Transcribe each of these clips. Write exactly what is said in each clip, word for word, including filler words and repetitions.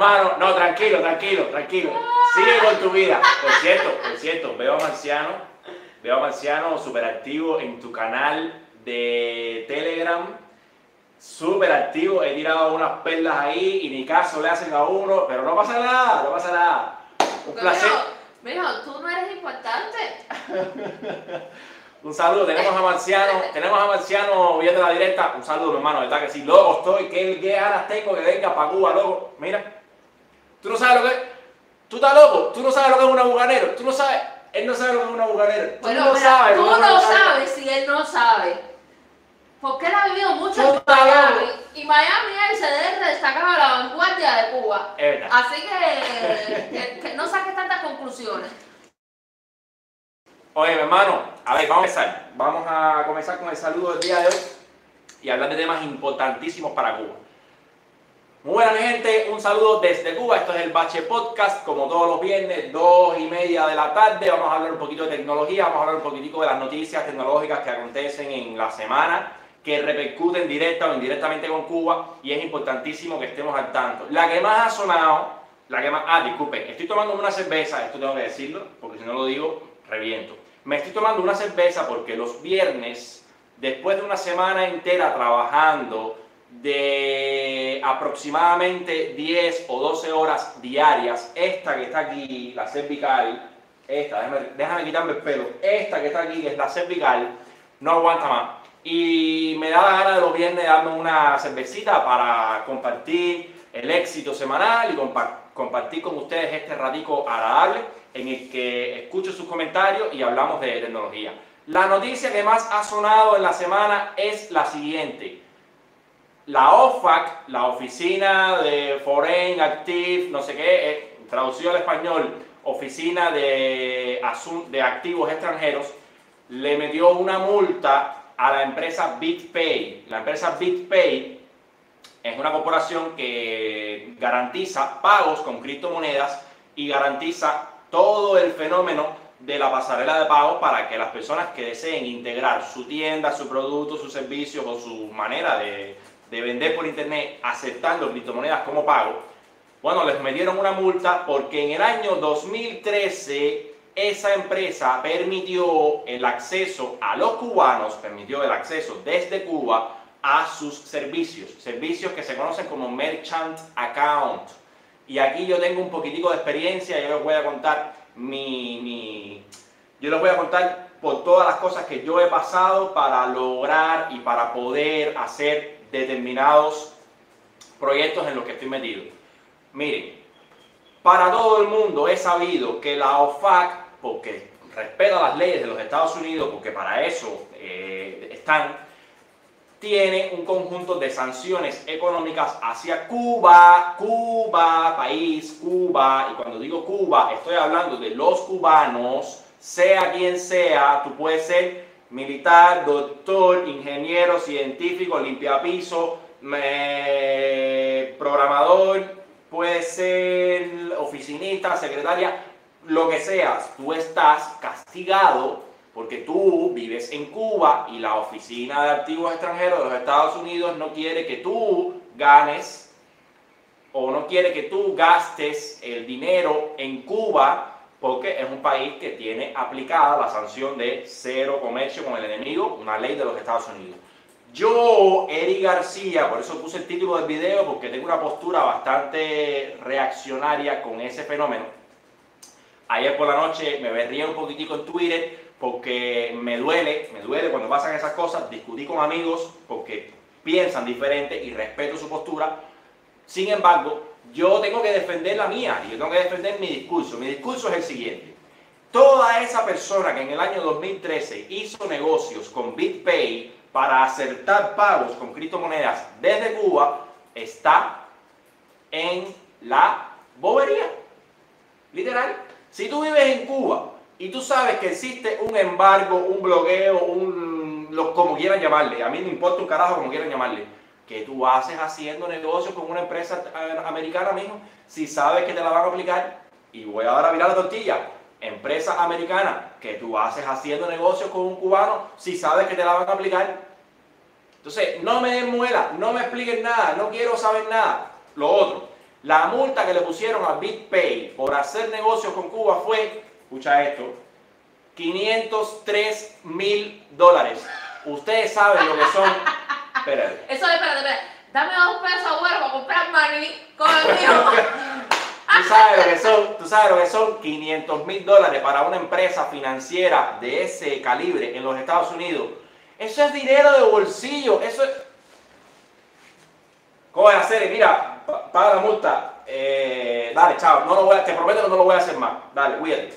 hermano, no, tranquilo, tranquilo, tranquilo. Sigue con tu vida. Por cierto, por cierto, veo a Marciano, veo a Marciano súper activo en tu canal de Telegram. Súper activo, he tirado unas perlas ahí y ni caso le hacen a uno, pero no pasa nada, no pasa nada. Un pero placer. Mijo, tú no eres importante. Un saludo, tenemos a Marciano, tenemos a Marciano viendo la directa. Un saludo, mi hermano, ¿verdad que sí? Loco estoy, qué, qué ganas tengo que venga para Cuba, loco. Mira, tú no sabes lo que es. Tú estás loco, tú no sabes lo que es un aguacanero, tú no sabes, él no sabe lo que es un aguacanero. Tú Bueno, no mira, sabes. tú lo que es un no aguacanero. sabes si él no sabe. Porque él ha vivido mucho Tú en estás Miami. loco. Y Miami él se debe destacar a la vanguardia de Cuba. Es verdad. Así que, que, que no saques tantas conclusiones. Oye, mi hermano, a ver, vamos a empezar. Vamos a comenzar con el saludo del día de hoy y hablar de temas importantísimos para Cuba. Muy buena, mi gente, un saludo desde Cuba. Esto es el Bache Podcast, como todos los viernes, dos y media de la tarde. Vamos a hablar un poquito de tecnología, vamos a hablar un poquitico de las noticias tecnológicas que acontecen en la semana, que repercuten directa o indirectamente con Cuba, y es importantísimo que estemos al tanto. La que más ha sonado, la que más... Ah, disculpen, estoy tomando una cerveza, esto tengo que decirlo, porque si no lo digo, reviento. Me estoy tomando una cerveza porque los viernes, después de una semana entera trabajando de aproximadamente diez o doce horas diarias, esta que está aquí, la cervical, esta, déjame, déjame quitarme el pelo, esta que está aquí, que es la cervical, no aguanta más. Y me da la gana de los viernes darme una cervecita para compartir el éxito semanal y compa compartir con ustedes este ratico agradable en el que escucho sus comentarios y hablamos de tecnología. La noticia que más ha sonado en la semana es la siguiente. La O F A C, la Oficina de Foreign Active, no sé qué, eh, traducido al español, Oficina de, de Activos Extranjeros, le metió una multa a la empresa BitPay. La empresa BitPay es una corporación que garantiza pagos con criptomonedas y garantiza todo el fenómeno de la pasarela de pago para que las personas que deseen integrar su tienda, su producto, sus servicios o su manera de, de vender por internet aceptando criptomonedas como pago, bueno, les metieron una multa porque en el año dos mil trece esa empresa permitió el acceso a los cubanos, permitió el acceso desde Cuba a sus servicios, servicios que se conocen como Merchant Account. Y aquí yo tengo un poquitico de experiencia, yo les voy a contar mi, mi, yo les voy a contar por todas las cosas que yo he pasado para lograr y para poder hacer determinados proyectos en los que estoy metido. Miren, para todo el mundo es sabido que la O F A C, porque respeta las leyes de los Estados Unidos, porque para eso eh, están, tiene un conjunto de sanciones económicas hacia Cuba, Cuba, país, Cuba, y cuando digo Cuba estoy hablando de los cubanos, sea quien sea, tú puedes ser militar, doctor, ingeniero, científico, limpiapiso, eh, programador, puedes ser oficinista, secretaria, lo que seas, tú estás castigado porque tú vives en Cuba y la Oficina de Activos Extranjeros de los Estados Unidos no quiere que tú ganes o no quiere que tú gastes el dinero en Cuba porque es un país que tiene aplicada la sanción de cero comercio con el enemigo, una ley de los Estados Unidos. Yo, Eric García, por eso puse el título del video, porque tengo una postura bastante reaccionaria con ese fenómeno. Ayer por la noche me berría un poquitico en Twitter porque me duele, me duele cuando pasan esas cosas. Discutí con amigos porque piensan diferente y respeto su postura. Sin embargo, yo tengo que defender la mía y yo tengo que defender mi discurso. Mi discurso es el siguiente. Toda esa persona que en el año dos mil trece hizo negocios con BitPay para acertar pagos con criptomonedas desde Cuba está en la bobería. Literal. Si tú vives en Cuba y tú sabes que existe un embargo, un bloqueo, un, lo, como quieran llamarle, a mí no importa un carajo como quieran llamarle, ¿qué tú haces haciendo negocios con una empresa americana mismo? Si sabes que te la van a aplicar, y voy a dar a virar la tortilla, empresa americana, ¿qué tú haces haciendo negocios con un cubano si sabes que te la van a aplicar? Entonces, no me den muela, no me expliquen nada, no quiero saber nada. Lo otro, La multa que le pusieron a BitPay por hacer negocios con Cuba fue, escucha esto, quinientos tres mil dólares. Ustedes saben lo que son. Espérate. Eso, espérate, espérate. Dame dos pesos, abuelo, para comprar maní con el mío. Tú sabes lo que son, tú sabes lo que son quinientos mil dólares para una empresa financiera de ese calibre en los Estados Unidos. Eso es dinero de bolsillo. Eso es. Coge la serie, mira, paga la multa. Eh, dale, chao. No lo voy a, te prometo que no lo voy a hacer más. Dale, cuídate.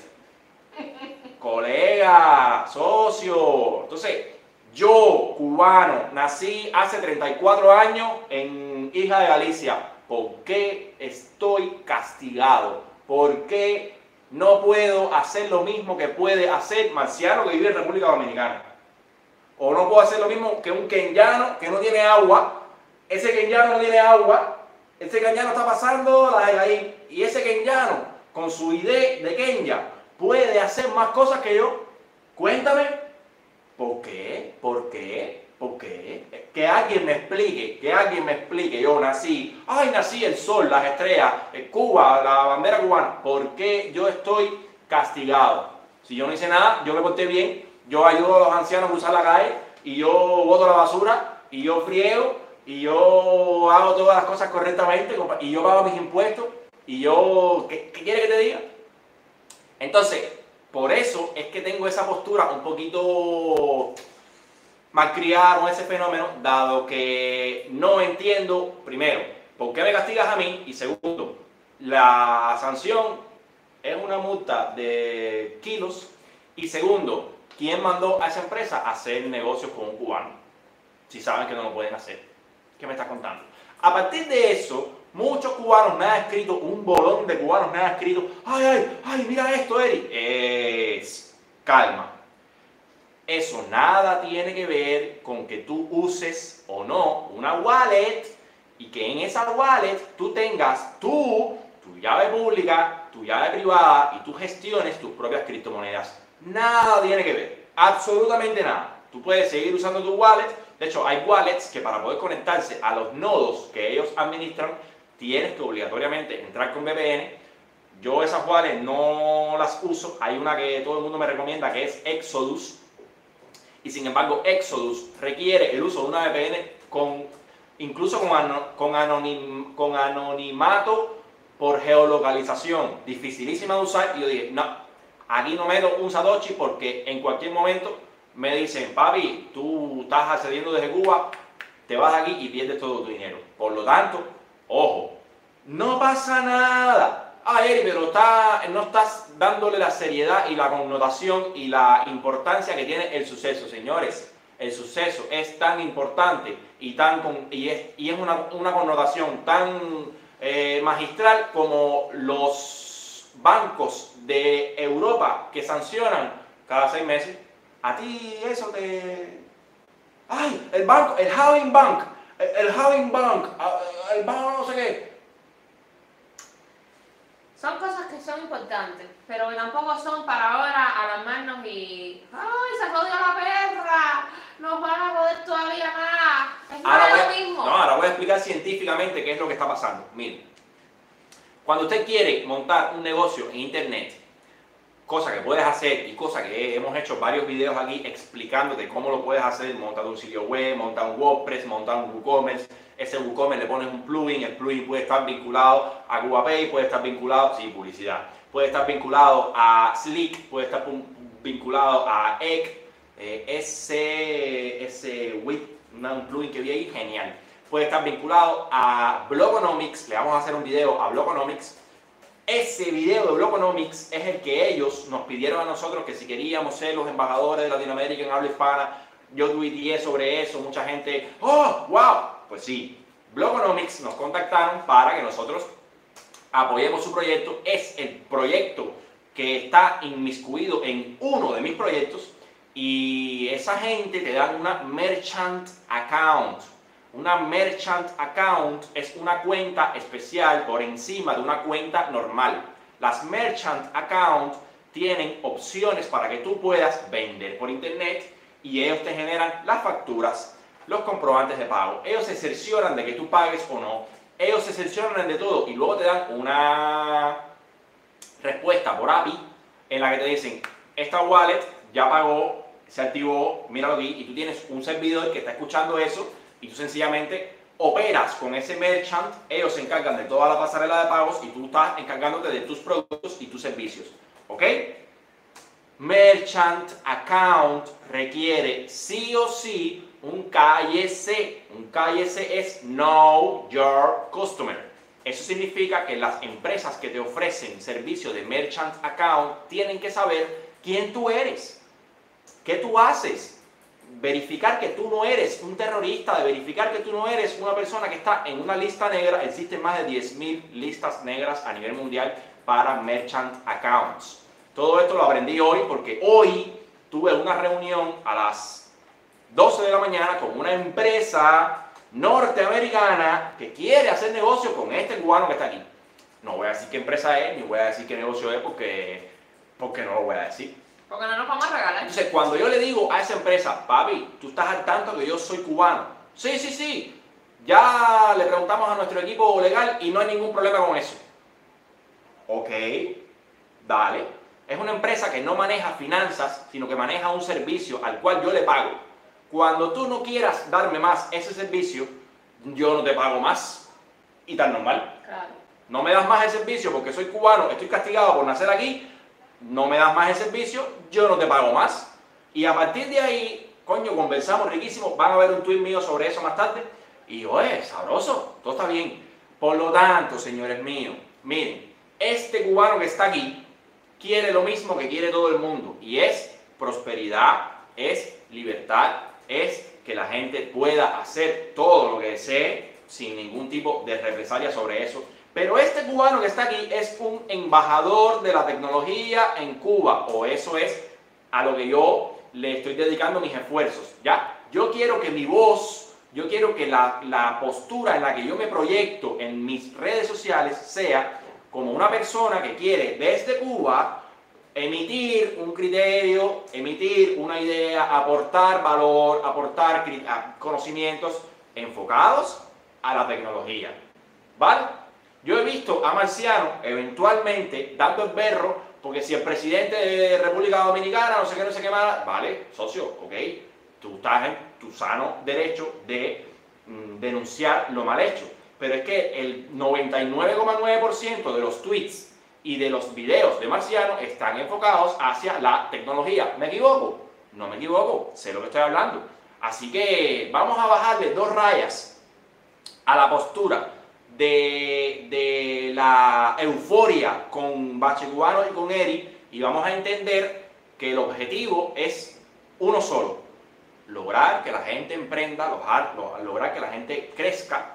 Colega, socio. Entonces, yo, cubano, nací hace treinta y cuatro años en Hija de Galicia. ¿Por qué estoy castigado? ¿Por qué no puedo hacer lo mismo que puede hacer Marciano que vive en República Dominicana? O no puedo hacer lo mismo que un kenyano que no tiene agua. Ese kenyano no tiene agua. Ese kenyano está pasando la de ahí. Y ese kenyano, con su idea de Kenya, puede hacer más cosas que yo. Cuéntame, ¿por qué? ¿Por qué? ¿Por qué? Que alguien me explique, que alguien me explique. Yo nací, ay, nací el sol, las estrellas, Cuba, la bandera cubana. ¿Por qué yo estoy castigado? Si yo no hice nada, yo me porté bien, yo ayudo a los ancianos a cruzar la calle, y yo boto la basura, y yo friego, y yo hago todas las cosas correctamente, y yo pago mis impuestos, y yo, ¿qué, qué quiere que te diga? Entonces, por eso es que tengo esa postura un poquito malcriada con ese fenómeno, dado que no entiendo, primero, por qué me castigas a mí, y segundo, la sanción es una multa de kilos, y segundo, ¿quién mandó a esa empresa a hacer negocios con un cubano? Si saben que no lo pueden hacer. ¿Qué me estás contando? A partir de eso, muchos cubanos me han escrito, un bolón de cubanos me han escrito, ay, ay, ay, mira esto, Eric. Es, calma. Eso nada tiene que ver con que tú uses o no una wallet y que en esa wallet tú tengas tú, tu llave pública, tu llave privada y tú gestiones tus propias criptomonedas. Nada tiene que ver, absolutamente nada. Tú puedes seguir usando tu wallet. De hecho, hay wallets que para poder conectarse a los nodos que ellos administran, tienes que obligatoriamente entrar con V P N. Yo esas wallets no las uso. Hay una que todo el mundo me recomienda que es Exodus. Y sin embargo, Exodus requiere el uso de una V P N con, incluso con, ano, con, anonim, con anonimato por geolocalización. Dificilísima de usar. Y yo dije, no, aquí no meto un Satoshi porque en cualquier momento me dicen, papi, tú estás accediendo desde Cuba, te vas de aquí y pierdes todo tu dinero. Por lo tanto, ojo, no pasa nada. Ah, Eri, pero está, no estás dándole la seriedad y la connotación y la importancia que tiene el suceso. Señores, el suceso es tan importante y, tan, y es, y es una, una connotación tan eh, magistral como los bancos de Europa que sancionan cada seis meses. A ti eso te... ¡Ay! El banco, el Having Bank, el, el Having Bank, el banco no sé qué. Son cosas que son importantes, pero que tampoco son para ahora alarmarnos y... ¡Ay, se jodió la perra! ¡Nos van a joder todavía más! Es Ahora más voy lo a, mismo. no, ahora voy a explicar científicamente qué es lo que está pasando. Miren, cuando usted quiere montar un negocio en internet, cosa que puedes hacer y cosa que hemos hecho varios videos aquí explicándote cómo lo puedes hacer, montar un sitio web, montar un WordPress, montar un WooCommerce. Ese WooCommerce le pones un plugin, el plugin puede estar vinculado a CubaPay, puede estar vinculado, sí, publicidad, puede estar vinculado a Slick, puede estar vinculado a Egg, eh, ese, ese Wix, un plugin que vi ahí, genial. Puede estar vinculado a Blogonomics, le vamos a hacer un video a Blogonomics. Ese video de Blogonomics es el que ellos nos pidieron a nosotros que si queríamos ser los embajadores de Latinoamérica en habla hispana. Yo tuiteé sobre eso, mucha gente, ¡oh, wow! Pues sí, Blogonomics nos contactaron para que nosotros apoyemos su proyecto. Es el proyecto que está inmiscuido en uno de mis proyectos y esa gente te da una merchant account. Una merchant account es una cuenta especial por encima de una cuenta normal. Las merchant account tienen opciones para que tú puedas vender por internet y ellos te generan las facturas, los comprobantes de pago. Ellos se cercioran de que tú pagues o no ellos se cercioran de todo y luego te dan una respuesta por A P I en la que te dicen, esta wallet ya pagó, se activó, míralo aquí, y tú tienes un servidor que está escuchando eso y tú sencillamente operas con ese merchant, ellos se encargan de toda la pasarela de pagos y tú estás encargándote de tus productos y tus servicios, ¿ok? Merchant account requiere sí o sí un K Y C. Un K Y C es Know Your Customer. Eso significa que las empresas que te ofrecen servicio de merchant account tienen que saber quién tú eres, qué tú haces, verificar que tú no eres un terrorista, de verificar que tú no eres una persona que está en una lista negra. Existen más de diez mil listas negras a nivel mundial para merchant accounts. Todo esto lo aprendí hoy porque hoy tuve una reunión a las doce de la mañana con una empresa norteamericana que quiere hacer negocio con este cubano que está aquí. No voy a decir qué empresa es, ni voy a decir qué negocio es porque, porque no lo voy a decir. Porque no nos vamos a regalar. Entonces, cuando yo le digo a esa empresa, papi, tú estás al tanto que yo soy cubano. Sí, sí, sí. Ya le preguntamos a nuestro equipo legal y no hay ningún problema con eso. Ok, dale. Es una empresa que no maneja finanzas, sino que maneja un servicio al cual yo le pago. Cuando tú no quieras darme más ese servicio, yo no te pago más. Y tan normal. Claro. No me das más el servicio porque soy cubano, estoy castigado por nacer aquí. No me das más el servicio, yo no te pago más. Y a partir de ahí, coño, conversamos riquísimo. Van a ver un tweet mío sobre eso más tarde. Y oye, sabroso, todo está bien. Por lo tanto, señores míos, miren, este cubano que está aquí quiere lo mismo que quiere todo el mundo. Y es prosperidad, es libertad, es que la gente pueda hacer todo lo que desee sin ningún tipo de represalia sobre eso. Pero este cubano que está aquí es un embajador de la tecnología en Cuba, o eso es a lo que yo le estoy dedicando mis esfuerzos, ¿ya? Yo quiero que mi voz, yo quiero que la, la postura en la que yo me proyecto en mis redes sociales sea como una persona que quiere desde Cuba emitir un criterio, emitir una idea, aportar valor, aportar conocimientos enfocados a la tecnología, ¿vale? Yo he visto a Marciano eventualmente dando el berro porque si el presidente de República Dominicana no sé qué, no sé qué más, vale, socio, ok, tú estás en tu sano derecho de mm, denunciar lo mal hecho, pero es que el noventa y nueve coma nueve por ciento de los tweets y de los videos de Marciano están enfocados hacia la tecnología. ¿Me equivoco? No me equivoco, sé lo que estoy hablando. Así que vamos a bajarle dos rayas a la postura De, de la euforia con Bache Cubano y con Eri, y vamos a entender que el objetivo es uno solo: lograr que la gente emprenda, lograr, lograr que la gente crezca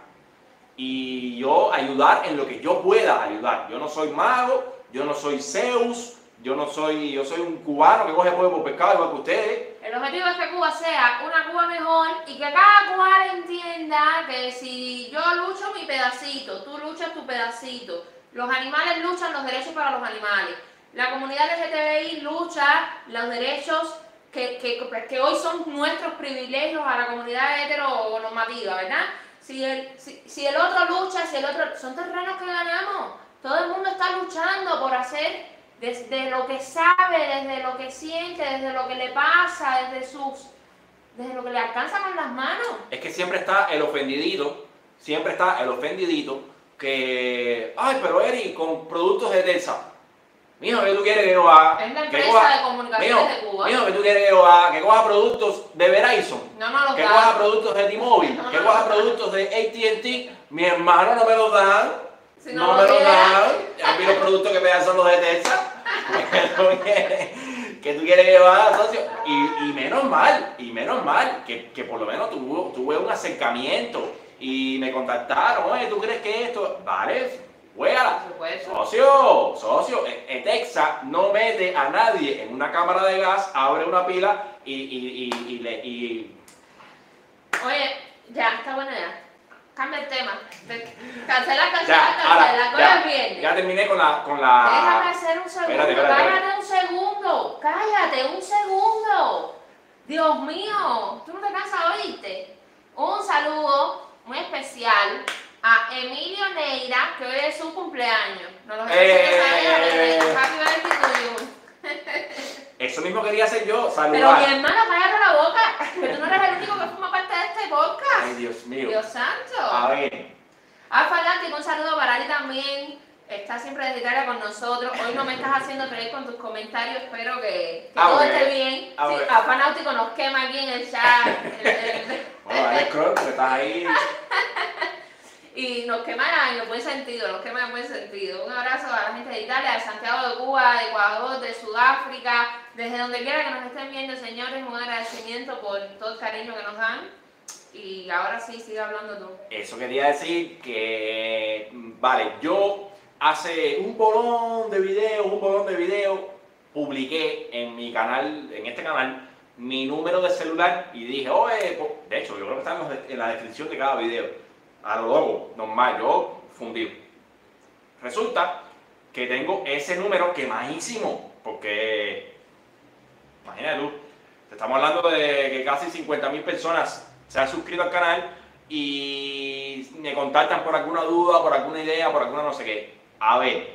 y yo ayudar en lo que yo pueda ayudar. Yo no soy mago, yo no soy Zeus, yo no soy, yo soy un cubano que coge pollo por pescado igual que ustedes. El objetivo es que Cuba sea una Cuba mejor y que cada cubano entienda que si yo lucho mi pedacito, tú luchas tu pedacito, los animales luchan los derechos para los animales, la comunidad L G T B I lucha los derechos que, que, que hoy son nuestros privilegios a la comunidad heteronormativa, ¿verdad? Si el, si, si el otro lucha, si el otro... Son terrenos que ganamos, todo el mundo está luchando por hacer... Desde lo que sabe, desde lo que siente, desde lo que le pasa, desde sus, desde lo que le alcanza con las manos. Es que siempre está el ofendidito, siempre está el ofendidito que, ay, pero Eri, con productos de Telsa. Mijo, ¿qué tú quieres que yo haga? Es la empresa coja, de comunicaciones de Cuba. Mijo, ¿qué tú quieres que yo haga? Que coja productos de Verizon. No, no los que dan. coja productos de T-Mobile. No, que no coja los productos de A T and T. Mi hermano no me los dan. Si no, no me lo los dan. dan. A mí los productos que me dan son los de Telsa. Que tú quieres llevar, socio, y, y menos mal, y menos mal, que, que por lo menos tuvo, tuve un acercamiento y me contactaron, oye, ¿tú crees que esto? Vale, juégala. Socio, socio, Etexa no mete a nadie en una cámara de gas, abre una pila y, y, y, y, le, y... Oye, ya, está bueno ya. Cambia el tema. Cancela, cancela, Ya, cancela. ahora, ¿Cuál viene? ya terminé con la... Con la... Déjame hacer un segundo. Espérate, espérate, Cállate espérate. un segundo. Cállate un segundo. Dios mío, tú no te cansas de oírte. Un saludo muy especial A Emilio Neira, que hoy es su cumpleaños. Nos lo Eh. Happy birthday to you. Eso mismo quería hacer yo, Pero saludar. mi hermano, cállate la boca, que tú no eres el único que forma parte de este podcast. Ay, Dios mío. Dios santo. A ver. A Fanático, un saludo para ti también. Está siempre de Italia con nosotros. Hoy no me estás haciendo reír con tus comentarios. Espero que, que A todo ver. esté bien. A Sí, ver. a Fanático nos quema aquí en el chat. el- el- Bueno, dale scroll, porque estás ahí. y nos quema en el buen sentido, nos quema en buen sentido. Un abrazo a la gente de Italia, de Santiago de Cuba, de Ecuador, de Sudáfrica, desde donde quiera que nos estén viendo, señores. Un agradecimiento por todo el cariño que nos dan. Y ahora sí, sigue hablando tú. Eso quería decir que, vale, yo hace un bolón de videos, un bolón de videos, publiqué en mi canal, en este canal, mi número de celular y dije, oye, pues, de hecho, yo creo que está en los de- en la descripción de cada video, a lo loco, normal, yo fundido. Resulta que tengo ese número quemadísimo, porque, imagínate tú, te estamos hablando de que casi cincuenta mil personas se han suscrito al canal y me contactan por alguna duda, por alguna idea, por alguna no sé qué. A ver,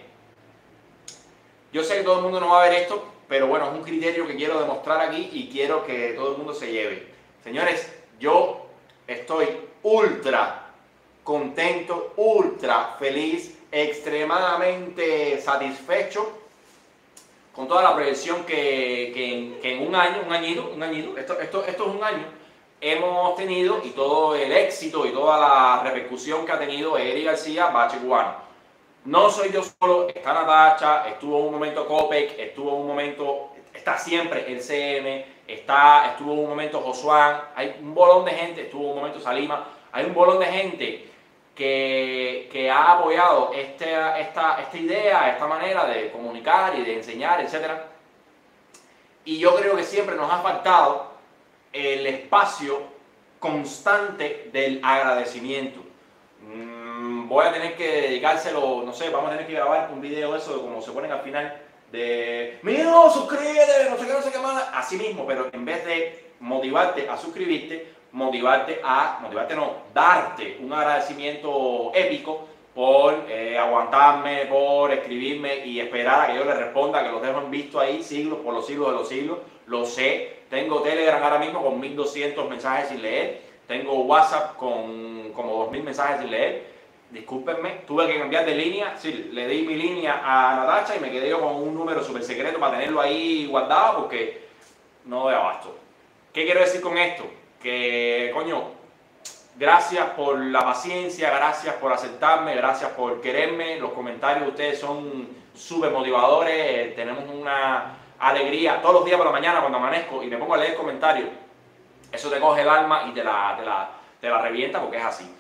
yo sé que todo el mundo no va a ver esto, pero bueno, es un criterio que quiero demostrar aquí y quiero que todo el mundo se lleve. Señores, yo estoy ultra contento, ultra feliz, extremadamente satisfecho con toda la proyección que, que, en, que en un año, un añito, un añito, esto, esto, esto es un año, hemos tenido y todo el éxito y toda la repercusión que ha tenido Eric García, Bache Cubano. No soy yo solo, está Natacha, estuvo un momento Copec, estuvo un momento, está siempre el C M, está, estuvo un momento Josuán, hay un bolón de gente, estuvo un momento Salima, hay un bolón de gente que, que ha apoyado este, esta, esta idea, esta manera de comunicar y de enseñar, etcétera. Y yo creo que siempre nos ha faltado el espacio constante del agradecimiento. Mm, voy a tener que dedicárselo, no sé, vamos a tener que grabar un video de eso, de como se ponen al final, de mira, suscríbete, no sé qué, no sé qué más, así mismo, pero en vez de motivarte a suscribirte, motivarte a, motivarte no, darte un agradecimiento épico por eh, aguantarme, por escribirme y esperar a que yo les responda, que los dejo en visto ahí siglos, por los siglos de los siglos, lo sé. Tengo Telegram ahora mismo con mil doscientos mensajes sin leer, tengo WhatsApp con como dos mil mensajes sin leer. Discúlpenme, tuve que cambiar de línea, sí, le di mi línea a Natacha y me quedé yo con un número súper secreto para tenerlo ahí guardado porque no doy abasto. ¿Qué quiero decir con esto? Que, coño, gracias por la paciencia, gracias por aceptarme, gracias por quererme. Los comentarios de ustedes son súper motivadores. Tenemos una alegría todos los días por la mañana cuando amanezco y me pongo a leer comentarios. Eso te coge el alma y te la, te la, te la revienta porque es así.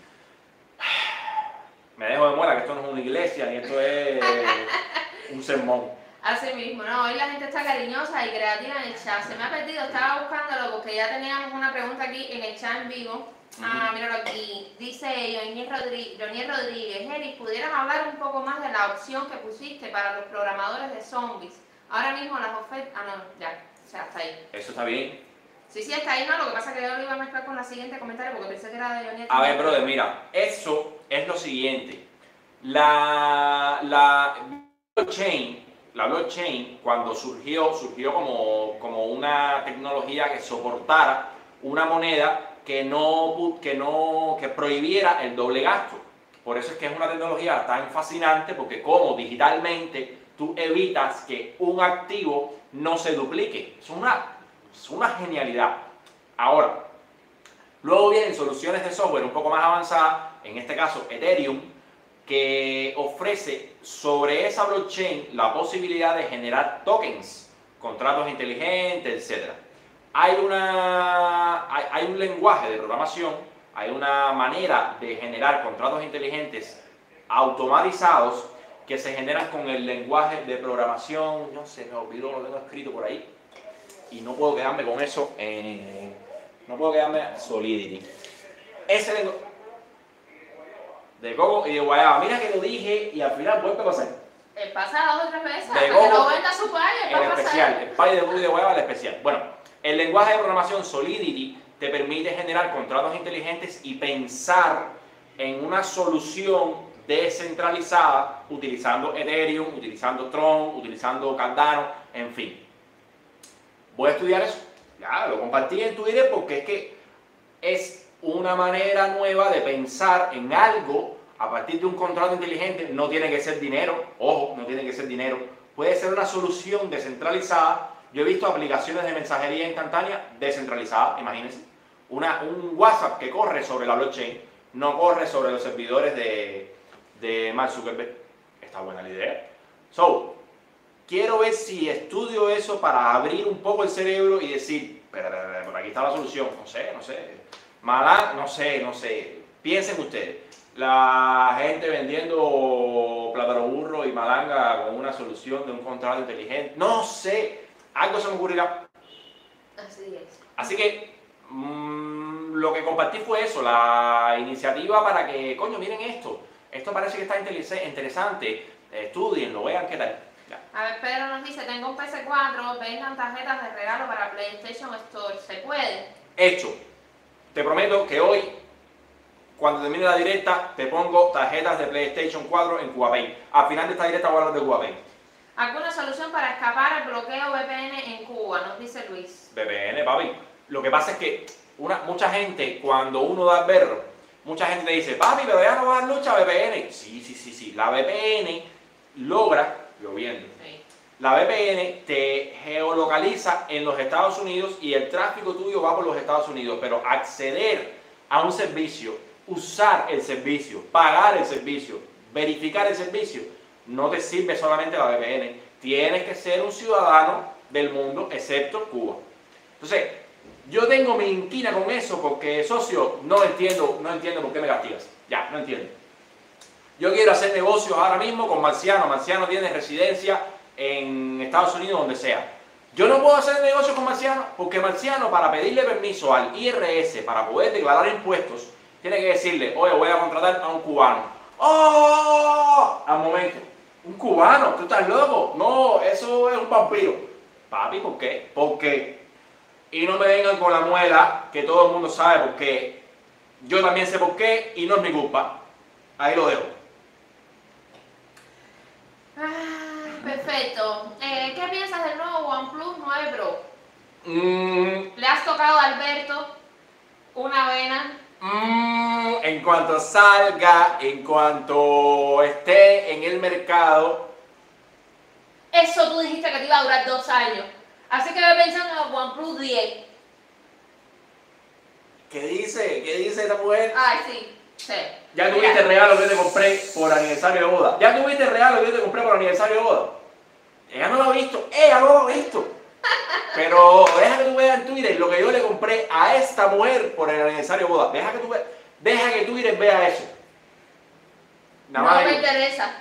Me dejo de muela que esto no es una iglesia ni esto es un sermón. Así mismo, no, hoy la gente está cariñosa y creativa en el chat. Se me ha perdido, estaba buscándolo porque ya teníamos una pregunta aquí en el chat en vivo. Ah, míralo aquí. Dice Yoniel Rodríguez, Yoniel Rodríguez, Eric, ¿pudieras hablar un poco más de la opción que pusiste para los programadores de zombies? Ahora mismo las ofertas... Ah, no, ya, o sea, está ahí. Eso está bien. Sí, sí, está ahí, no, lo que pasa es que yo lo iba a mezclar con la siguiente comentario porque pensé que era de Yoniel. A ver, brother, mira, eso es lo siguiente. La, la blockchain, la blockchain cuando surgió, surgió como, como una tecnología que soportara una moneda que no, que no que prohibiera el doble gasto. Por eso es que es una tecnología tan fascinante, porque como digitalmente tú evitas que un activo no se duplique. Es una, es una genialidad. Ahora, luego vienen soluciones de software un poco más avanzadas, en este caso Ethereum, que ofrece sobre esa blockchain la posibilidad de generar tokens, contratos inteligentes, etcétera. Hay, una, hay, hay un lenguaje de programación, hay una manera de generar contratos inteligentes automatizados que se generan con el lenguaje de programación, no sé, me olvidó, lo tengo escrito por ahí, y no puedo quedarme con eso, eh, no puedo quedarme Solidity. Ese lenguaje de coco y de guayaba, mira que lo dije y al final vuelve a pasar. Eh, pasa dos o tres veces, De hasta que coco, no venda su paya, el especial, el pay de coco y de guayaba, el especial. Bueno, el lenguaje de programación Solidity te permite generar contratos inteligentes y pensar en una solución descentralizada utilizando Ethereum, utilizando Tron, utilizando Cardano, en fin. Voy a estudiar eso. Ya, lo compartí en Twitter porque es que es una manera nueva de pensar en algo a partir de un contrato inteligente. No tiene que ser dinero, ojo, no tiene que ser dinero. Puede ser una solución descentralizada. Yo he visto aplicaciones de mensajería instantánea descentralizadas, imagínense. Una, un WhatsApp que corre sobre la blockchain, no corre sobre los servidores de, de Mark Zuckerberg. Está buena la idea. So, quiero ver si estudio eso para abrir un poco el cerebro y decir, pero, pero, pero, por aquí está la solución. No sé, no sé. Mala, no sé, no sé. Piensen ustedes. La gente vendiendo plátano burro y malanga con una solución de un contrato inteligente. No sé. Algo se me ocurrirá. Así es. Así que mmm, lo que compartí fue eso, la iniciativa para que, coño, miren esto. Esto parece que está interesante. Estudienlo, vean qué tal. Ya. A ver, Pedro nos dice, tengo un P S cuatro, vendan tarjetas de regalo para PlayStation Store. ¿Se puede? Hecho. Te prometo que hoy, cuando termine la directa, te pongo tarjetas de PlayStation cuatro en CubaPay. Al final de esta directa voy a hablar de CubaPay. ¿Alguna solución para escapar al bloqueo V P N en Cuba? Nos dice Luis. V P N, papi. Lo que pasa es que una, mucha gente, cuando uno da el berro, mucha gente te dice, papi, pero ya no va a dar lucha V P N. Sí, sí, sí, sí. La V P N logra, lloviendo, Sí. la V P N te geolocaliza en los Estados Unidos y el tráfico tuyo va por los Estados Unidos, pero acceder a un servicio, usar el servicio, pagar el servicio, verificar el servicio, no te sirve solamente la V P N. Tienes que ser un ciudadano del mundo, excepto Cuba. Entonces, yo tengo mi inquina con eso porque, socio, no entiendo, no entiendo por qué me castigas. Ya, no entiendo. Yo quiero hacer negocios ahora mismo con Marciano. Marciano tiene residencia en Estados Unidos, donde sea. Yo no puedo hacer negocios con Marciano porque Marciano, para pedirle permiso al I R S para poder declarar impuestos, tiene que decirle, oye, voy a contratar a un cubano. ¡Oh! Al momento, un cubano, ¿tú estás loco? No, eso es un vampiro. Papi, ¿por qué? ¿Por qué? Y no me vengan con la muela, que todo el mundo sabe por qué. Yo también sé por qué y no es mi culpa. Ahí lo dejo. Ah, perfecto. Eh, ¿Qué piensas del nuevo OnePlus nueve Pro? Mm, ¿Le has tocado a Alberto una vena? mm, en cuanto salga, en cuanto esté en el mercado. Eso tú dijiste que te iba a durar dos años. Así que ve pensando en el OnePlus diez. ¿Qué dice? ¿Qué dice esta mujer? Ay, sí. Sí. Ya Mira. tuviste el regalo que yo te compré por aniversario de boda. Ya tuviste el regalo que yo te compré por aniversario de boda. Ella no lo ha visto. Ella no lo ha visto. Pero deja que tú veas en Twitter lo que yo le compré a esta mujer por el aniversario de boda. Deja que tú veas. Deja que Twitter vea eso. Nada No más me digo. interesa.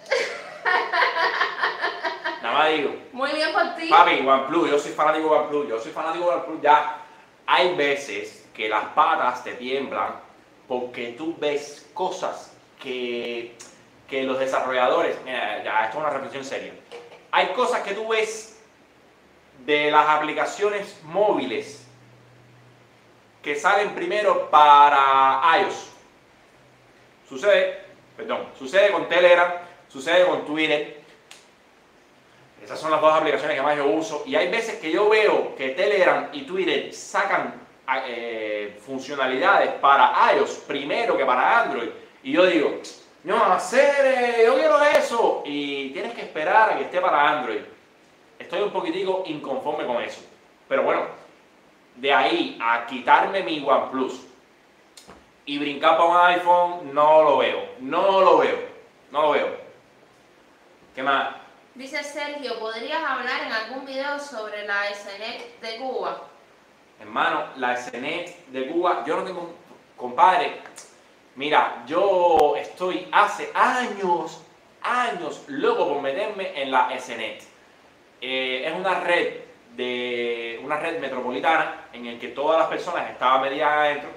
Nada más digo. Muy bien por ti. Papi, OnePlus, yo soy fanático de OnePlus. Yo soy fanático de OnePlus. Ya hay veces que las patas te tiemblan porque tú ves cosas que, que los desarrolladores, mira, ya esto es una reflexión seria, hay cosas que tú ves de las aplicaciones móviles que salen primero para iOS. Sucede, perdón, sucede con Telegram, sucede con Twitter. Esas son las dos aplicaciones que más yo uso y hay veces que yo veo que Telegram y Twitter sacan Eh, funcionalidades para iOS primero que para Android y yo digo, no, hacer, yo quiero eso y tienes que esperar a que esté para Android. Estoy un poquitico inconforme con eso, pero bueno, de ahí a quitarme mi OnePlus y brincar para un iPhone, no lo veo, no lo veo, no lo veo. ¿Qué más? Dice Sergio, ¿podrías hablar en algún video sobre la S N E T de Cuba? Hermano, la S N E T de Cuba, yo no tengo, compadre, mira, yo estoy hace años, años loco por meterme en la S N E T. Eh, es una red de una red metropolitana en el que todas las personas estaban metidas adentro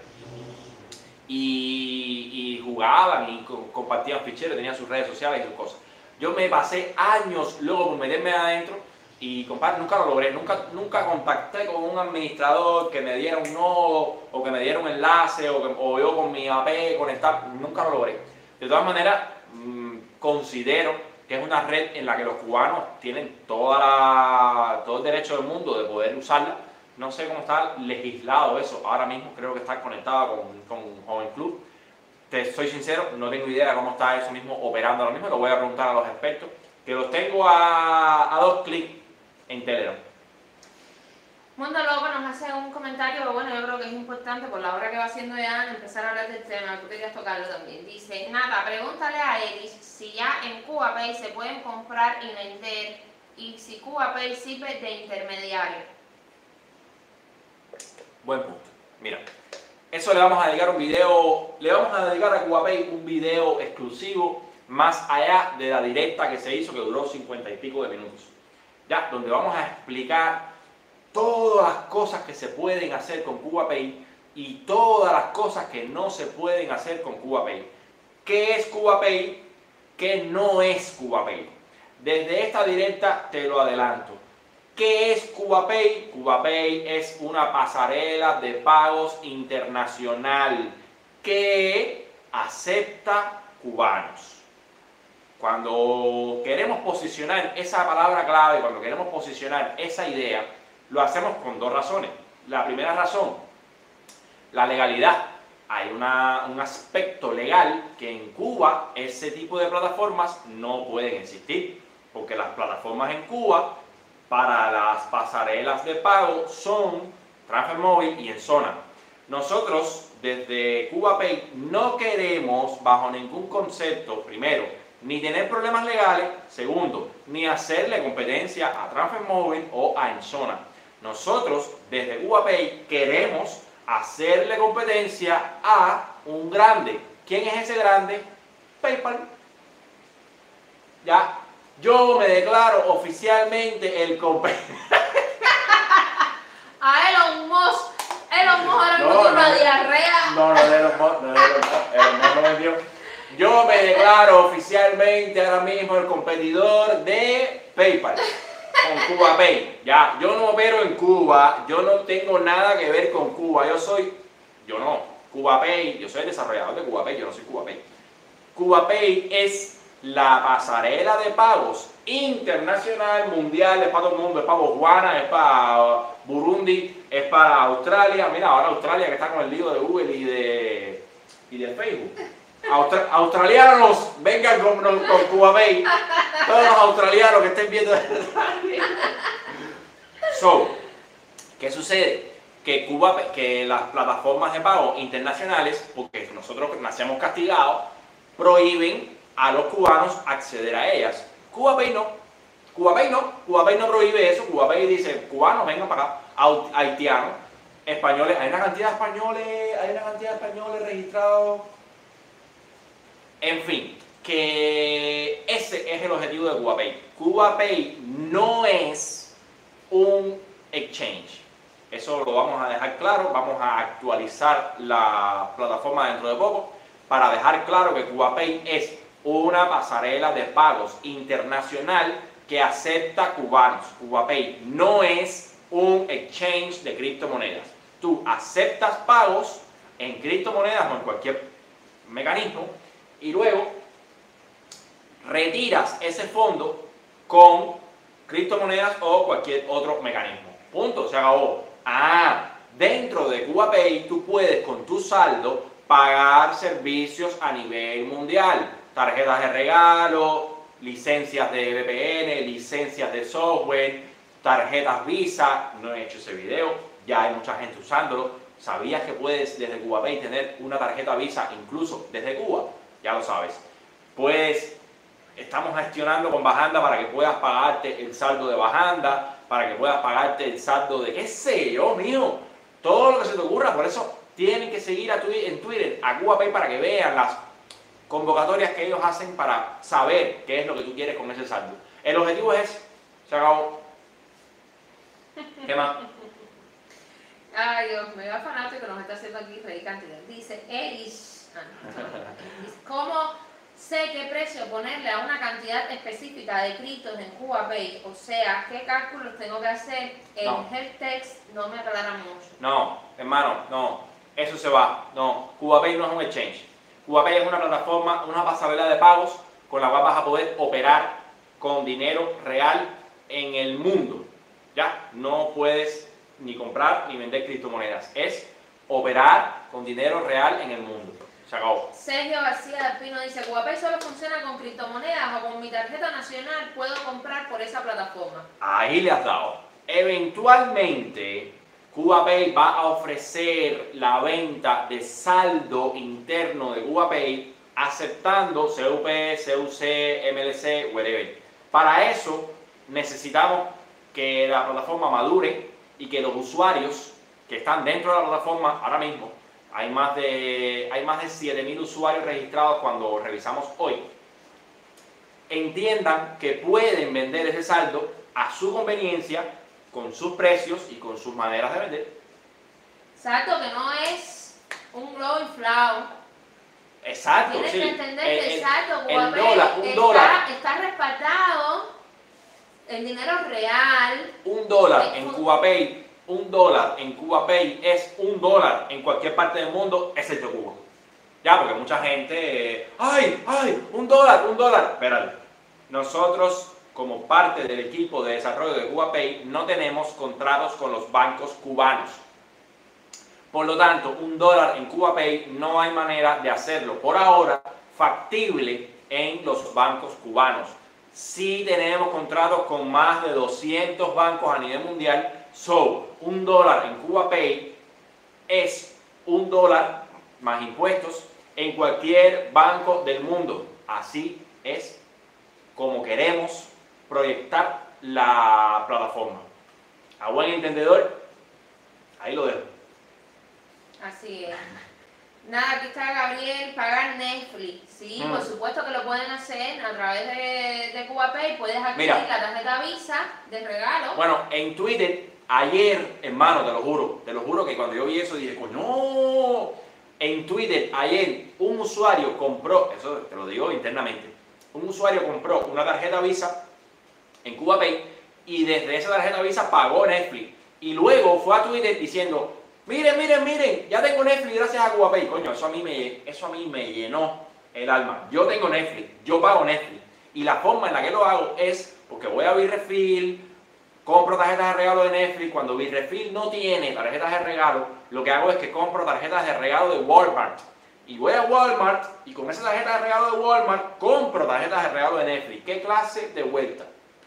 y, y jugaban y co compartían ficheros, tenían sus redes sociales y sus cosas. Yo me pasé años loco por meterme adentro Y compadre, nunca lo logré, nunca, nunca contacté con un administrador que me diera un nodo o que me diera un enlace o, que, o yo con mi A P conectar, nunca lo logré. De todas maneras, mmm, considero que es una red en la que los cubanos tienen toda la, todo el derecho del mundo de poder usarla. No sé cómo está legislado eso ahora mismo, creo que está conectada con, con Joven Club. Te soy sincero, no tengo idea de cómo está eso mismo operando ahora mismo, lo voy a preguntar a los expertos, que los tengo a, a dos clics en Telegram. Mundo Loco nos hace un comentario que bueno, yo creo que es importante por la hora que va haciendo ya empezar a hablar del tema, tú querías tocarlo también. Dice, Nata, pregúntale a Eris si ya en CubaPay se pueden comprar y vender y si CubaPay sirve de intermediario. Buen punto. Mira, eso le vamos a dedicar un video, le vamos a dedicar a CubaPay un video exclusivo más allá de la directa que se hizo que duró cincuenta y pico de minutos. Ya, donde vamos a explicar todas las cosas que se pueden hacer con CubaPay y todas las cosas que no se pueden hacer con CubaPay. ¿Qué es CubaPay? ¿Qué no es CubaPay? Desde esta directa te lo adelanto. ¿Qué es CubaPay? CubaPay es una pasarela de pagos internacional que acepta cubanos. Cuando queremos posicionar esa palabra clave, cuando queremos posicionar esa idea, lo hacemos con dos razones. La primera razón, la legalidad. Hay una, un aspecto legal que en Cuba ese tipo de plataformas no pueden existir, porque las plataformas en Cuba para las pasarelas de pago son TransferMóvil y Enzona. Nosotros desde CubaPay no queremos bajo ningún concepto, primero, ni tener problemas legales, segundo, ni hacerle competencia a TransferMóvil o a Enzona. Nosotros desde CubaPay queremos hacerle competencia a un grande. ¿Quién es ese grande? PayPal. Ya, yo me declaro oficialmente el competidor. A Elon Musk, Elon Musk ahora mismo No, tiene una no, diarrea. No, no, Elon Musk, no, Elon Musk, Elon Musk no vendió. Yo me declaro oficialmente ahora mismo el competidor de PayPal con CubaPay. Ya, yo no opero en Cuba, yo no tengo nada que ver con Cuba. Yo soy, yo no, CubaPay, yo soy el desarrollador de CubaPay, yo no soy CubaPay. CubaPay es la pasarela de pagos internacional, mundial, es para todo el mundo, es para Botswana, es para Burundi, es para Australia. Mira, ahora Australia que está con el lío de Google y de, y de Facebook. Austra australianos, vengan con, con, con CubaPay. Todos los australianos que estén viendo. So, ¿qué sucede? Que, Cuba, que las plataformas de pago internacionales, porque nosotros nacemos castigados, prohíben a los cubanos acceder a ellas. CubaPay no. CubaPay no. CubaPay no prohíbe eso. CubaPay dice, cubanos, vengan para acá. Haitianos, españoles. Hay una cantidad de españoles, hay una cantidad de españoles registrados. En fin, que ese es el objetivo de CubaPay. CubaPay no es un exchange. Eso lo vamos a dejar claro. Vamos a actualizar la plataforma dentro de poco para dejar claro que CubaPay es una pasarela de pagos internacional que acepta cubanos. CubaPay no es un exchange de criptomonedas. Tú aceptas pagos en criptomonedas o en cualquier mecanismo y luego retiras ese fondo con criptomonedas o cualquier otro mecanismo. Punto, se acabó. Ah, dentro de CubaPay tú puedes con tu saldo pagar servicios a nivel mundial, tarjetas de regalo, licencias de V P N, licencias de software, tarjetas Visa. No he hecho ese video, ya hay mucha gente usándolo. ¿Sabías que puedes desde CubaPay tener una tarjeta Visa incluso desde Cuba? Ya lo sabes. Pues estamos gestionando con Bajanda para que puedas pagarte el saldo de Bajanda, para que puedas pagarte el saldo de qué sé yo, mío, todo lo que se te ocurra. Por eso tienen que seguir a tu, en Twitter a CubaPay para que vean las convocatorias que ellos hacen para saber qué es lo que tú quieres con ese saldo. El objetivo es ese. Se acabó. ¿Qué más? Ay, Dios mío, el fanático que nos está haciendo aquí reír cantidad. Dice Eris, ah, no, dice, ¿cómo sé qué precio ponerle a una cantidad específica de criptos en CubaPay, o sea, qué cálculos tengo que hacer, en No. Helptext no me aclara mucho. No, hermano, no. Eso se va. No. CubaPay no es un exchange. CubaPay es una plataforma, una pasarela de pagos con la cual vas a poder operar con dinero real en el mundo. Ya, no puedes ni comprar ni vender criptomonedas. Es operar con dinero real en el mundo. Se acabó. Sergio García del Pino dice, CubaPay solo funciona con criptomonedas o con mi tarjeta nacional puedo comprar por esa plataforma. Ahí le has dado. Eventualmente, CubaPay va a ofrecer la venta de saldo interno de CubaPay aceptando C U P, C U C, M L C, whatever. Para eso necesitamos que la plataforma madure y que los usuarios que están dentro de la plataforma ahora mismo, hay más de, hay más de siete mil usuarios registrados cuando revisamos hoy, entiendan que pueden vender ese saldo a su conveniencia, con sus precios y con sus maneras de vender. Exacto, que no es un globo inflado. Exacto, Tienes sí. que entender El- que el- exacto, el CubaPay dólar, un está, dólar. está respaldado en dinero real. Un dólar Sí, en un- CubaPay, un dólar en CubaPay es un dólar en cualquier parte del mundo, excepto Cuba. Ya, porque mucha gente, eh, ¡ay, ay! Un dólar, un dólar. Espérate. Nosotros, como parte del equipo de desarrollo de CubaPay, no tenemos contratos con los bancos cubanos. Por lo tanto, un dólar en CubaPay no hay manera de hacerlo por ahora factible en los bancos cubanos. Sí tenemos contratos con más de doscientos bancos a nivel mundial. So, un dólar en CubaPay es un dólar más impuestos en cualquier banco del mundo. Así es como queremos proyectar la plataforma. A buen entendedor, ahí lo dejo. Así es. Nada, aquí está Gabriel, pagar Netflix. Sí, Mm. por supuesto que lo pueden hacer a través de, de CubaPay. Puedes adquirir Mira. la tarjeta Visa de regalo. Bueno, en Twitter, ayer, hermano, te lo juro, te lo juro que cuando yo vi eso dije, coño, en Twitter, ayer, un usuario compró, eso te lo digo internamente, un usuario compró una tarjeta Visa en CubaPay y desde esa tarjeta Visa pagó Netflix. Y luego fue a Twitter diciendo, miren, miren, miren, ya tengo Netflix gracias a CubaPay. Coño, eso a mí me, eso a mí me llenó el alma. Yo tengo Netflix, yo pago Netflix. Y la forma en la que lo hago es porque voy a Birrefill, compro tarjetas de regalo de Netflix. Cuando Birrefill no tiene tarjetas de regalo, lo que hago es que compro tarjetas de regalo de Walmart. Y voy a Walmart y con esa tarjeta de regalo de Walmart compro tarjetas de regalo de Netflix. ¿Qué clase de vuelta?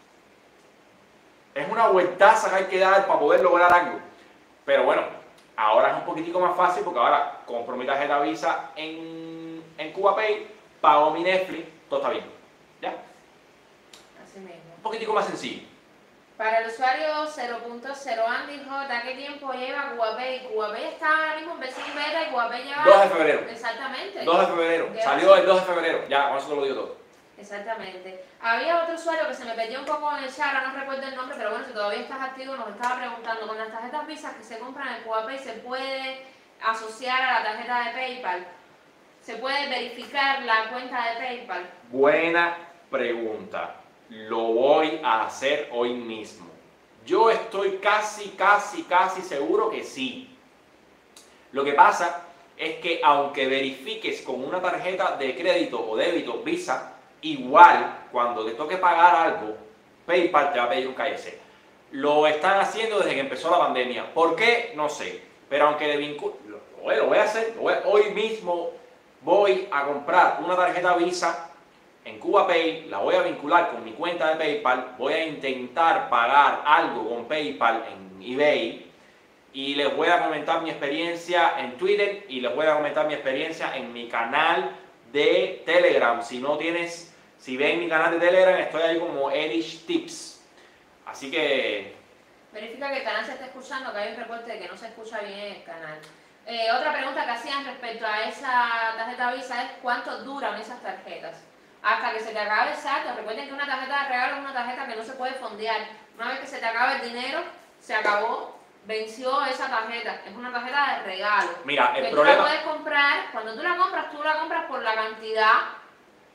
Es una vueltaza que hay que dar para poder lograr algo. Pero bueno, ahora es un poquitico más fácil porque ahora compro mi tarjeta Visa en, en CubaPay, pago mi Netflix, todo está bien. ¿Ya? Así mismo. Un poquitico más sencillo. Para el usuario cero punto cero Andy J, ¿qué tiempo lleva CubaPay? CubaPay está ahora mismo en versión beta y CubaPay lleva... dos de febrero. Exactamente. dos de febrero. Lleva- Salió el dos de febrero. Ya, con eso te lo digo todo. Exactamente. Había otro usuario que se me perdió un poco en el chat, ahora no recuerdo el nombre, pero bueno, si todavía estás activo, nos estaba preguntando, con las tarjetas Visa que se compran en CubaPay, ¿se puede asociar a la tarjeta de PayPal? ¿Se puede verificar la cuenta de PayPal? Buena pregunta. Lo voy a hacer hoy mismo. Yo estoy casi, casi, casi seguro que sí. Lo que pasa es que aunque verifiques con una tarjeta de crédito o débito Visa, igual cuando te toque pagar algo, PayPal te va a pedir un K Y C. Lo están haciendo desde que empezó la pandemia. ¿Por qué? No sé. Pero aunque le vincul... lo, lo voy a hacer. Lo voy a... Hoy mismo voy a comprar una tarjeta Visa en CubaPay, la voy a vincular con mi cuenta de PayPal, voy a intentar pagar algo con PayPal en eBay y les voy a comentar mi experiencia en Twitter y les voy a comentar mi experiencia en mi canal de Telegram. Si no tienes, si ven mi canal de Telegram, estoy ahí como Erich Tips. Así que... Verifica que el canal se esté escuchando, que hay un reporte de que no se escucha bien el canal. Eh, otra pregunta que hacían respecto a esa tarjeta Visa es ¿cuánto duran esas tarjetas? Hasta que se te acabe el saldo. Recuerden que una tarjeta de regalo es una tarjeta que no se puede fondear. Una vez que se te acaba el dinero, se acabó, venció esa tarjeta. Es una tarjeta de regalo. Mira, el que problema... tú la puedes comprar, cuando tú la compras, tú la compras por la cantidad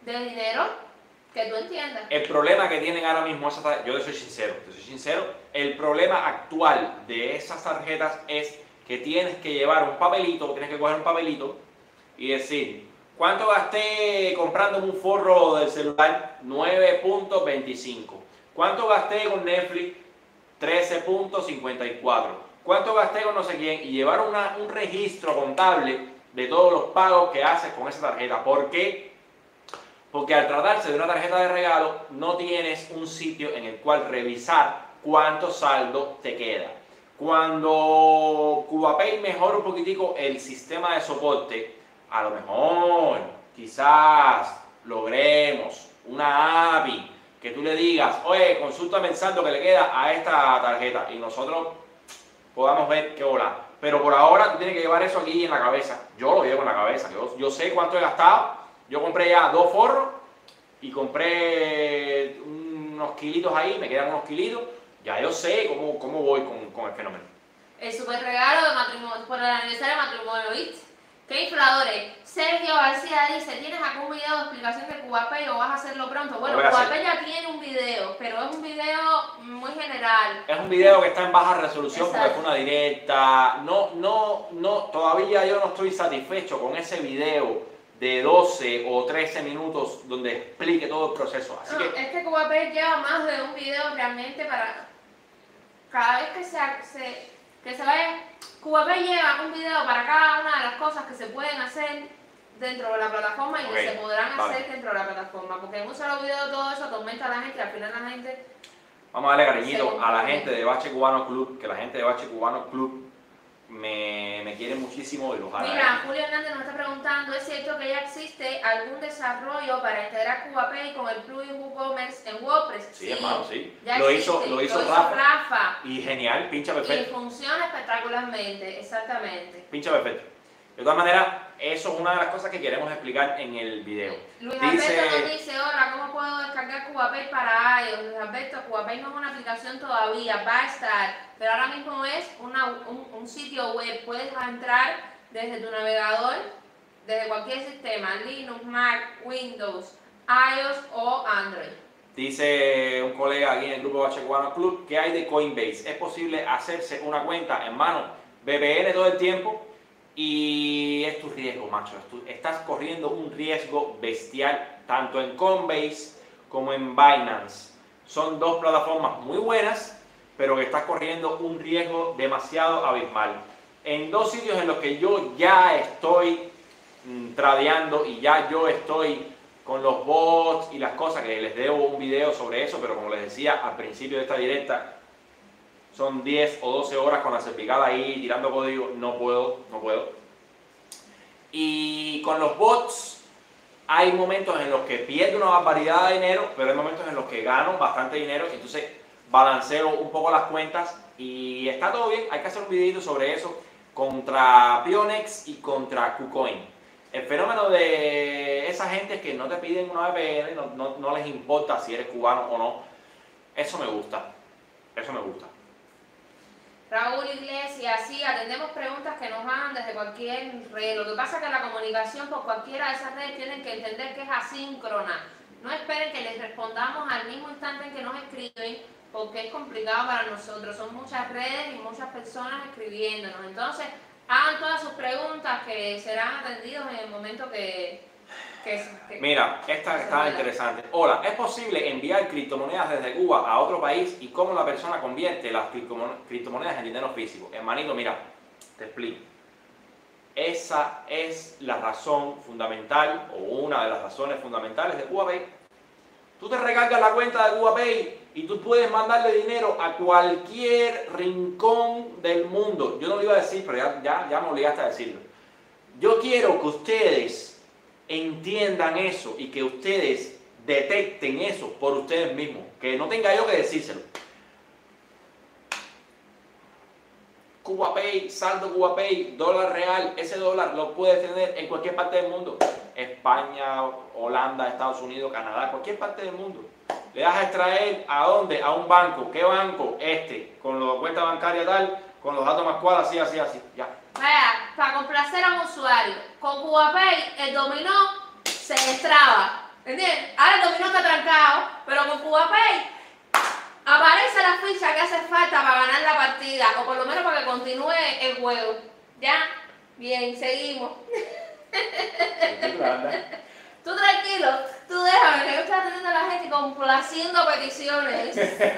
de dinero que tú entiendas. El problema que tienen ahora mismo esas tarjetas, yo te soy sincero, te soy sincero, el problema actual de esas tarjetas es que tienes que llevar un papelito, tienes que coger un papelito y decir, ¿cuánto gasté comprando un forro del celular? nueve punto veinticinco. ¿Cuánto gasté con Netflix? trece punto cincuenta y cuatro. ¿Cuánto gasté con no sé quién? Y llevar una, un registro contable de todos los pagos que haces con esa tarjeta. ¿Por qué? Porque al tratarse de una tarjeta de regalo, no tienes un sitio en el cual revisar cuánto saldo te queda. Cuando CubaPay mejora un poquitico el sistema de soporte, a lo mejor, quizás logremos una A P I que tú le digas, oye, consúltame el saldo que le queda a esta tarjeta y nosotros podamos ver qué hola. Pero por ahora tú tienes que llevar eso aquí en la cabeza. Yo lo llevo en la cabeza. Yo, yo sé cuánto he gastado. Yo compré ya dos forros y compré unos kilitos ahí, me quedan unos kilitos. Ya yo sé cómo, cómo voy con, con el fenómeno. El super regalo de matrimonio, por el aniversario de matrimonio, ¿viste? ¡Qué infladores! Sergio García dice, ¿tienes algún video de explicación de CubaPay o vas a hacerlo pronto? Bueno, CubaPay ya tiene un video, pero es un video muy general. Es un video que está en baja resolución. Exacto. Porque fue una directa. No, no, no, todavía yo no estoy satisfecho con ese video de doce o trece minutos donde explique todo el proceso. Así no, que es que CubaPay lleva más de un video realmente para cada vez que se, se, que se vaya. CubaPay lleva un video para cada una de las cosas que se pueden hacer dentro de la plataforma y okay, que se podrán vale. hacer dentro de la plataforma. Porque en un solo video todo eso atormenta a la gente y al final la gente... Vamos a darle cariñito a la gente de Bache Cubano Club, que la gente de Bache Cubano Club me, me quiere muchísimo y los agradezco. Mira, Julio Hernández nos está preguntando, ¿es cierto que ya existe algún desarrollo para integrar CubaPay con el plugin WooCommerce en WordPress? Sí, hermano, sí. Ya Lo existe, hizo, lo hizo, lo hizo Rafa. Rafa. Y genial, pincha Y perfecto. funciona espectacularmente, exactamente. Pincha perfecto. De todas maneras, eso es una de las cosas que queremos explicar en el video. Luis Dice, Alberto nos dice, hola, ¿cómo puedo descargar CubaPay para iOS? Luis Alberto, CubaPay no es una aplicación todavía, va a estar, pero ahora mismo es una, un, un sitio web. Puedes entrar desde tu navegador, desde cualquier sistema, Linux, Mac, Windows, iOS o Android. dice un colega aquí en el grupo Bache Cubano Club, ¿qué hay de Coinbase? ¿Es posible hacerse una cuenta en mano V P N todo el tiempo? Y es tu riesgo, macho. Estás corriendo un riesgo bestial, tanto en Coinbase como en Binance. Son dos plataformas muy buenas, pero que estás corriendo un riesgo demasiado abismal. En dos sitios en los que yo ya estoy mmm, tradeando y ya yo estoy con los bots y las cosas, que les debo un video sobre eso, pero como les decía al principio de esta directa, son diez o doce horas con la cervical ahí tirando código, no puedo, no puedo. Y con los bots hay momentos en los que pierdo una barbaridad de dinero, pero hay momentos en los que gano bastante dinero, entonces balanceo un poco las cuentas y está todo bien. Hay que hacer un videito sobre eso contra Pionex y contra KuCoin. El fenómeno de esa gente es que no te piden una V P N, no, no, no les importa si eres cubano o no. Eso me gusta, eso me gusta. Raúl Iglesias, sí, atendemos preguntas que nos hagan desde cualquier red. Lo que pasa es que la comunicación por cualquiera de esas redes tienen que entender que es asíncrona. No esperen que les respondamos al mismo instante en que nos escriben, porque es complicado para nosotros. Son muchas redes y muchas personas escribiéndonos. Entonces, hagan todas sus preguntas que serán atendidos en el momento que... que, que Mira, esta está interesante. Hola, ¿es posible enviar criptomonedas desde Cuba a otro país y cómo la persona convierte las criptomonedas en dinero físico? Hermanito, mira, te explico. Esa es la razón fundamental, o una de las razones fundamentales de CubaPay. Tú te recargas la cuenta de CubaPay y tú puedes mandarle dinero a cualquier rincón del mundo. Yo no lo iba a decir, pero ya, ya, ya me obligaste a decirlo. Yo quiero que ustedes entiendan eso y que ustedes detecten eso por ustedes mismos, que no tenga yo que decírselo. CubaPay, saldo CubaPay, dólar real, ese dólar lo puedes tener en cualquier parte del mundo. España, Holanda, Estados Unidos, Canadá, cualquier parte del mundo. Le das a extraer ¿a dónde? A un banco. ¿Qué banco? Este, con la cuenta bancaria tal, con los datos más cual, así, así, así, ya. Vaya, para complacer a un usuario, con CubaPay el dominó se destraba. ¿Entiendes? Ahora el dominó está trancado, pero con CubaPay aparece la ficha que hace falta para ganar la partida, o por lo menos para que continúe el juego. ¿Ya? Bien, seguimos. Tú tranquilo, tú déjame, que yo estoy atendiendo a la gente y complaciendo peticiones.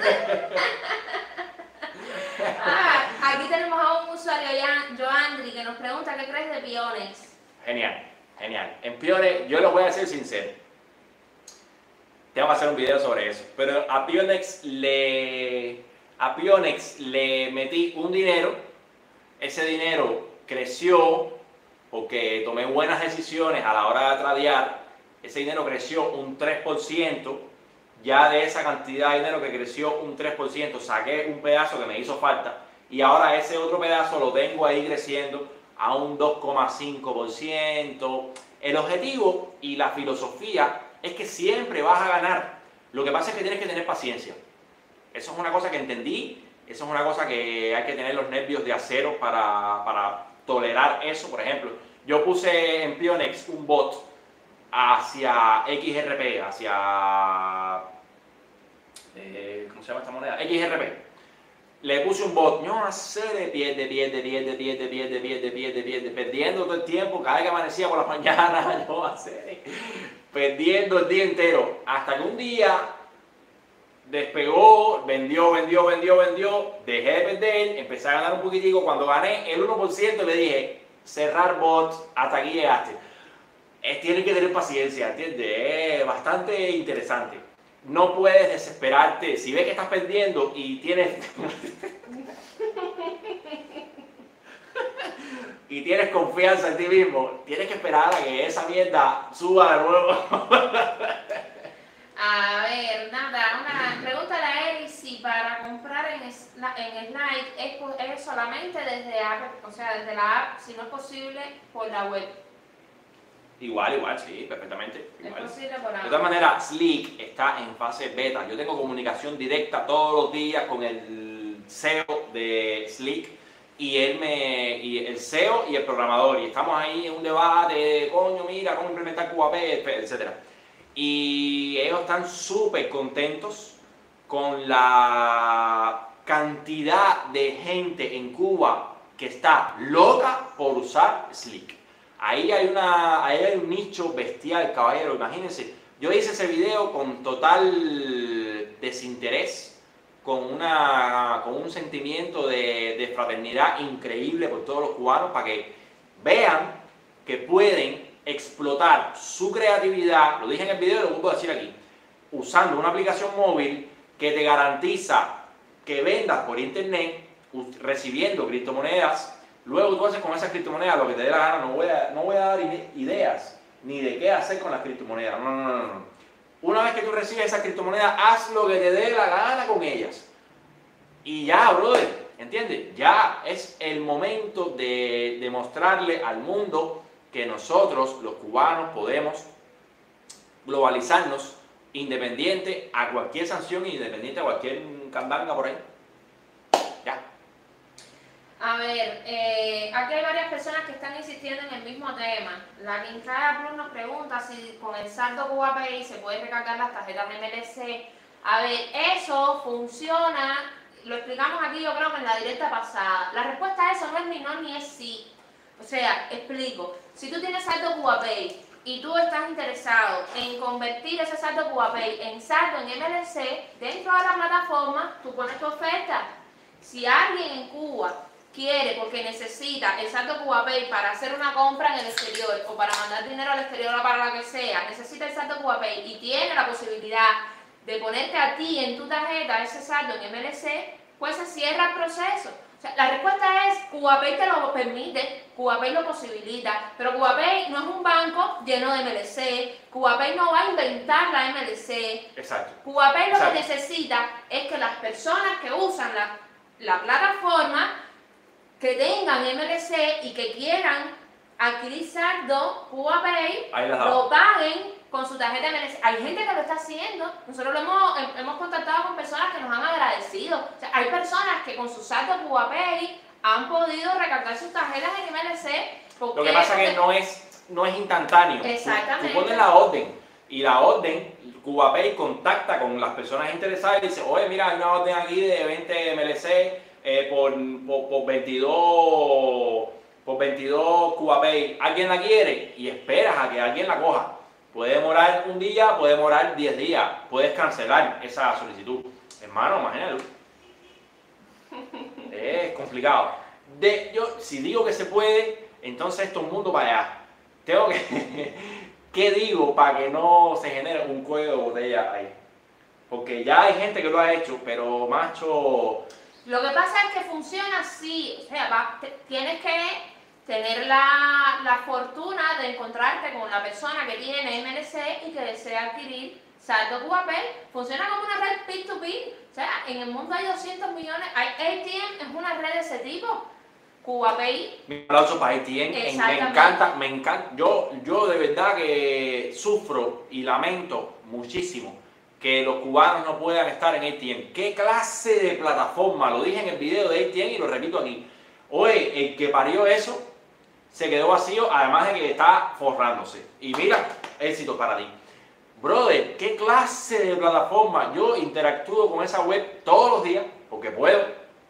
Ah, aquí tenemos a un usuario, Joandri, que nos pregunta qué crees de Pionex. Genial, genial. En Pionex, yo les voy a ser sincero. Tengo que hacer un video sobre eso. Pero a Pionex le, a Pionex le metí un dinero. Ese dinero creció porque tomé buenas decisiones a la hora de tradear. Ese dinero creció un tres por ciento. Ya de esa cantidad de dinero que creció un tres por ciento, saqué un pedazo que me hizo falta. Y ahora ese otro pedazo lo tengo ahí creciendo a un dos coma cinco por ciento. El objetivo y la filosofía es que siempre vas a ganar. Lo que pasa es que tienes que tener paciencia. Eso es una cosa que entendí. Eso es una cosa que hay que tener los nervios de acero para, para tolerar eso. Por ejemplo, yo puse en Pionex un bot hacia X R P, hacia... Eh, ¿cómo se llama esta moneda? X R P. Le puse un bot, no hacer pierde, pierde, pierde, pierde, pierde, pierde, pierde, pierde, perdiendo todo el tiempo, cada vez que amanecía por la mañana, yo hacer, perdiendo el día entero, hasta que un día despegó, vendió, vendió, vendió, vendió, dejé de perder, empecé a ganar un poquitico, cuando gané el uno por ciento le dije, cerrar bot, hasta aquí llegaste. Es, tienes que tener paciencia, ¿entiendes? Es bastante interesante. No puedes desesperarte. Si ves que estás perdiendo y tienes y tienes confianza en ti mismo, tienes que esperar a que esa mierda suba de nuevo. A ver, nada, una pregunta a Eri si para comprar en, en Slide es, es solamente desde app, o sea, desde la app, si no es posible por la web. Igual, igual, sí, perfectamente. Igual. Es posible por la web. De todas maneras, Slick está en fase beta. Yo tengo comunicación directa todos los días con el C E O de Slick y él me, y el C E O y el programador. Y estamos ahí en un debate de, coño, mira, cómo implementar CubaPay, etcétera. Y ellos están súper contentos con la cantidad de gente en Cuba que está loca por usar Slick. Ahí hay, una, ahí hay un nicho bestial, caballero, imagínense. Yo hice ese video con total desinterés, con, una, con un sentimiento de, de fraternidad increíble por todos los cubanos, para que vean que pueden explotar su creatividad, lo dije en el video y lo vuelvo a decir aquí, usando una aplicación móvil que te garantiza que vendas por internet, recibiendo criptomonedas. Luego tú haces con esas criptomonedas lo que te dé la gana. No voy a, no voy a dar ideas ni de qué hacer con las criptomonedas. No, no, no, no. Una vez que tú recibes esas criptomonedas, haz lo que te dé la gana con ellas. Y ya, brother, ¿entiendes? Ya es el momento de demostrarle al mundo que nosotros, los cubanos, podemos globalizarnos independiente a cualquier sanción y independiente a cualquier candanga por ahí. Ya. A ver, eh, aquí hay varias personas que están insistiendo en el mismo tema. La Quincada Plus nos pregunta si con el saldo CubaPay se puede recargar las tarjetas de M L C. A ver, eso funciona, lo explicamos aquí yo creo que en la directa pasada. La respuesta a eso no es ni no ni es sí. O sea, explico. Si tú tienes saldo CubaPay y tú estás interesado en convertir ese saldo CubaPay en saldo en M L C, dentro de la plataforma tú pones tu oferta. Si alguien en Cuba quiere, porque necesita el saldo CubaPay para hacer una compra en el exterior o para mandar dinero al exterior o para lo que sea, necesita el saldo CubaPay y tiene la posibilidad de ponerte a ti en tu tarjeta ese saldo en M L C, pues se cierra el proceso. O sea, la respuesta es, CubaPay te lo permite, CubaPay lo posibilita, pero CubaPay no es un banco lleno de M L C, CubaPay no va a inventar la M L C. Exacto. CubaPay lo Exacto. que necesita es que las personas que usan la, la plataforma, que tengan M L C y que quieran adquirir saldo CubaPay, lo paguen con su tarjeta M L C. Hay gente que lo está haciendo. Nosotros lo hemos, hemos contactado con personas que nos han agradecido. O sea, hay personas que con su saldo CubaPay han podido recargar sus tarjetas en M L C. Lo que pasa es que no es, no es instantáneo. Exactamente. Tú, tú pones la orden. y la orden, CubaPay contacta con las personas interesadas y dice, oye, mira, hay una orden aquí de veinte M L C eh, por, por, por veintidós, por veintidós CubaPay, ¿alguien la quiere? Y esperas a que alguien la coja. Puede demorar un día, puede demorar diez días, puedes cancelar esa solicitud. Hermano, imagínate. Es complicado. De, yo, si digo que se puede, entonces esto es un mundo para allá. Tengo que... ¿Qué digo para que no se genere un cuello de botella ahí? Porque ya hay gente que lo ha hecho, pero macho... Lo que pasa es que funciona así. O sea, va, te, tienes que tener la, la fortuna de encontrarte con la persona que tiene M L C y que desea adquirir saldo CubaPay. Funciona como una red P dos P. O sea, en el mundo hay doscientos millones. Hay A T M, es una red de ese tipo. CubaPay. Mi aplauso para A T M. Me encanta, me encanta. Yo, yo de verdad que sufro y lamento muchísimo que los cubanos no puedan estar en A T M. ¿Qué clase de plataforma? Lo dije en el video de A T M y lo repito aquí. Oye, el que parió eso se quedó vacío, además de que está forrándose. Y mira, éxito para ti. Brother, ¿qué clase de plataforma? Yo interactúo con esa web todos los días, porque puedo.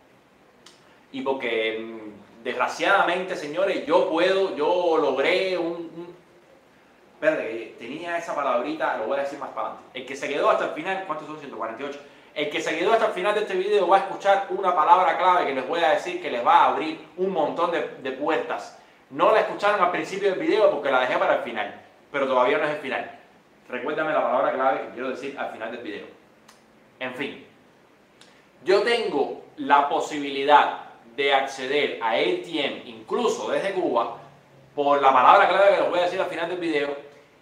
Y porque, desgraciadamente, señores, yo puedo, yo logré un... un Espérate, tenía esa palabrita, lo voy a decir más para adelante. El que se quedó hasta el final, ¿cuántos son? ciento cuarenta y ocho. El que se quedó hasta el final de este video va a escuchar una palabra clave que les voy a decir que les va a abrir un montón de, de puertas. No la escucharon al principio del video porque la dejé para el final, pero todavía no es el final. Recuérdame la palabra clave que quiero decir al final del video. En fin, yo tengo la posibilidad de acceder a A T M, incluso desde Cuba, por la palabra clave que les voy a decir al final del video,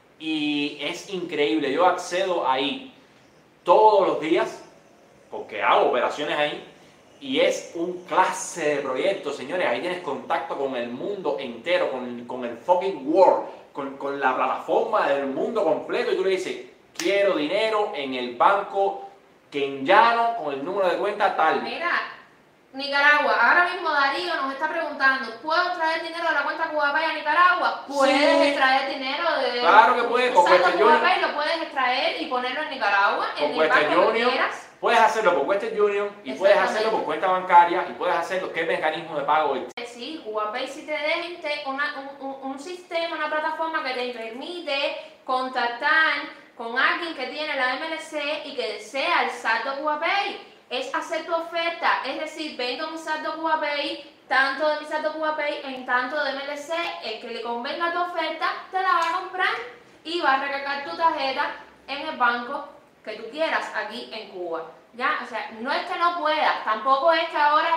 y es increíble. Yo accedo ahí todos los días, porque hago operaciones ahí, y es un clase de proyecto, señores. Ahí tienes contacto con el mundo entero, con, con el fucking world, con, con la plataforma del mundo completo, y tú le dices, quiero dinero en el banco kenyano con el número de cuenta tal. Mira, Nicaragua, ahora mismo Darío nos está preguntando, ¿puedo traer dinero de la cuenta CubaPay a Nicaragua? Puedes Sí. extraer dinero de... Claro que puedes, con usando Western Union. CubaPay lo puedes extraer y ponerlo en Nicaragua, Con en el Western banco que Union. quieras. Puedes hacerlo por Western Union y puedes Exactamente. hacerlo por cuenta bancaria y puedes hacerlo, ¿qué mecanismo de pago? Sí, CubaPay sí te deja te- una- un, un- un sistema, una plataforma que te permite contactar con alguien que tiene la M L C y que desea el saldo CubaPay. Es hacer tu oferta, es decir, vendo mi saldo CubaPay, tanto de mi saldo CubaPay en tanto de M L C, el que le convenga tu oferta te la va a comprar y va a recargar tu tarjeta en el banco que tú quieras aquí en Cuba. ¿Ya? O sea, no es que no puedas, tampoco es que ahora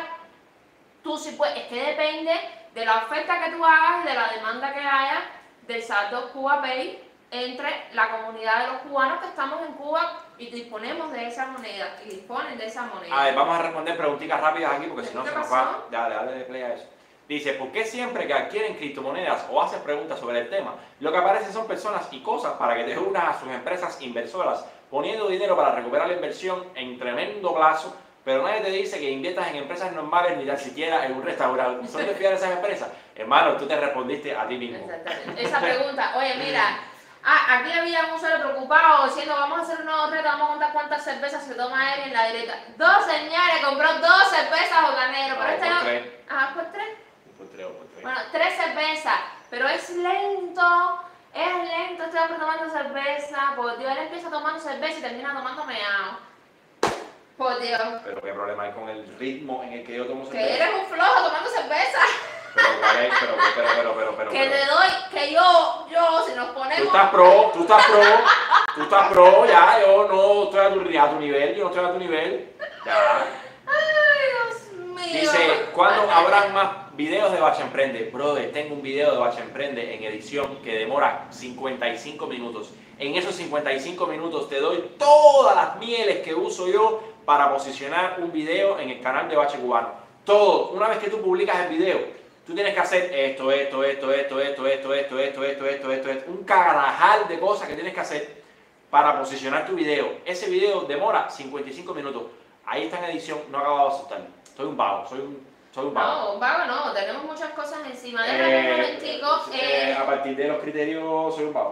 tú sí puedes, es que depende de la oferta que tú hagas y de la demanda que haya del saldo CubaPay entre la comunidad de los cubanos que estamos en Cuba y disponemos de esa moneda, y disponen de esa moneda. A ver, vamos a responder preguntitas rápidas aquí porque si no ¿Qué se nos pasó? va. Dale, dale de play a eso. Dice, ¿por qué siempre que adquieren criptomonedas o hacen preguntas sobre el tema, lo que aparece son personas y cosas para que te unas a sus empresas inversoras, poniendo dinero para recuperar la inversión en tremendo plazo, pero nadie te dice que inviertas en empresas normales ni tan siquiera en un restaurante? ¿Son de fiar esas empresas? Hermano, tú te respondiste a ti mismo. Exactamente. Esa pregunta, oye, mira, ah, aquí había un solo preocupado diciendo, vamos a hacer un nuevo reto, vamos a contar cuántas cervezas se toma él en la derecha. Dos señores, compró dos cervezas hoganero, pero No, este por no... tres. Ajá, por tres. Por tres o por tres. Bueno, tres cervezas, pero es lento, es lento este hombre tomando cerveza, por Dios, él empieza tomando cerveza y termina tomando meao. Por Dios. Pero qué problema hay con el ritmo en el que yo tomo Que cerveza. eres un flojo tomando cerveza. Pero, cuál es, pero, pero, pero, pero, pero, Que pero. te doy, que yo, yo, si nos ponemos... Tú estás pro, tú estás pro, tú estás pro, ya, yo no estoy a tu, a tu nivel, yo no estoy a tu nivel, ya. Ay, Dios mío. Dice, ¿cuándo habrán más videos de Bacha Emprende? Brother, tengo un video de Bacha Emprende en edición que demora cincuenta y cinco minutos. En esos cincuenta y cinco minutos te doy todas las mieles que uso yo para posicionar un video en el canal de Bache Cubano. Todo, una vez que tú publicas el video, tú tienes que hacer esto, esto, esto, esto, esto, esto, esto, esto, esto, esto, esto, esto, un carajal de cosas que tienes que hacer para posicionar tu video. Ese video demora cincuenta y cinco minutos. Ahí está en edición, no he acabado de asustarme. Soy un vago, soy un, soy un vago. No, un vago no, tenemos muchas cosas encima. Déjame un Eh, momentico. eh, Eh, a partir de los criterios soy un vago.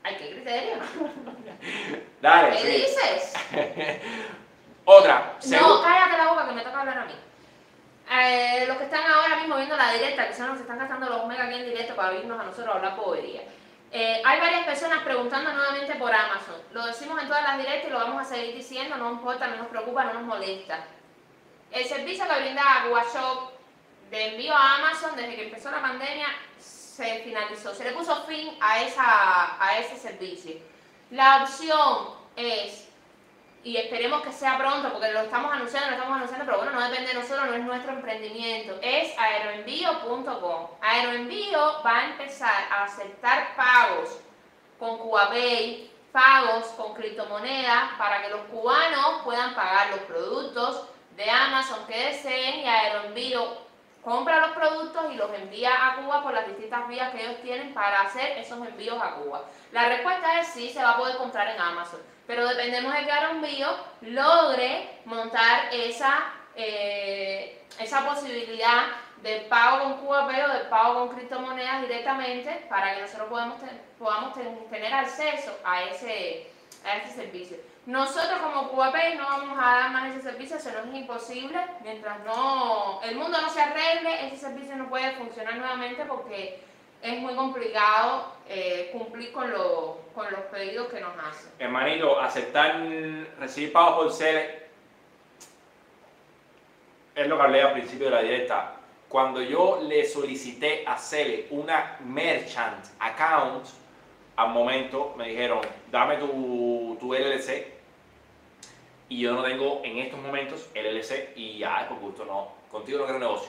Ay, qué criterio. Dale, ¿Qué sí. dices? Otra. No, segu- cállate la boca que me toca hablar a mí. Eh, los que están ahora mismo viendo la directa, que son los que están gastando los mega aquí en directo para irnos a nosotros a hablar bobería. Eh, hay varias personas preguntando nuevamente por Amazon. Lo decimos en todas las directas y lo vamos a seguir diciendo, no importa, no nos preocupa, no nos molesta. El servicio que brinda GuaShop de envío a Amazon desde que empezó la pandemia se finalizó, se le puso fin a, esa, a ese servicio. La opción es, y esperemos que sea pronto porque lo estamos anunciando, lo estamos anunciando, pero bueno, no depende de nosotros, no es nuestro emprendimiento, es aeroenvío punto com. Aeroenvío va a empezar a aceptar pagos con CubaPay, pagos con criptomonedas para que los cubanos puedan pagar los productos de Amazon que deseen, y Aeroenvío compra los productos y los envía a Cuba por las distintas vías que ellos tienen para hacer esos envíos a Cuba. La respuesta es sí, se va a poder comprar en Amazon, pero dependemos de que Aeroenvío logre montar esa, eh, esa posibilidad del pago con CubaPay o del pago con criptomonedas directamente para que nosotros podamos, ten, podamos ten, tener acceso a ese, a ese servicio. Nosotros como CubaPay no vamos a dar más ese servicio, eso no es imposible. Mientras no, el mundo no se arregle, ese servicio no puede funcionar nuevamente porque es muy complicado eh, cumplir con, lo, con los pedidos que nos hacen. Hermanito, aceptar, recibir pagos por Cele es lo que hablé al principio de la directa. Cuando yo le solicité a Cele una merchant account, al momento me dijeron, dame tu, tu L L C, y yo no tengo en estos momentos L L C, y ya, por gusto, no, contigo no quiero negocio.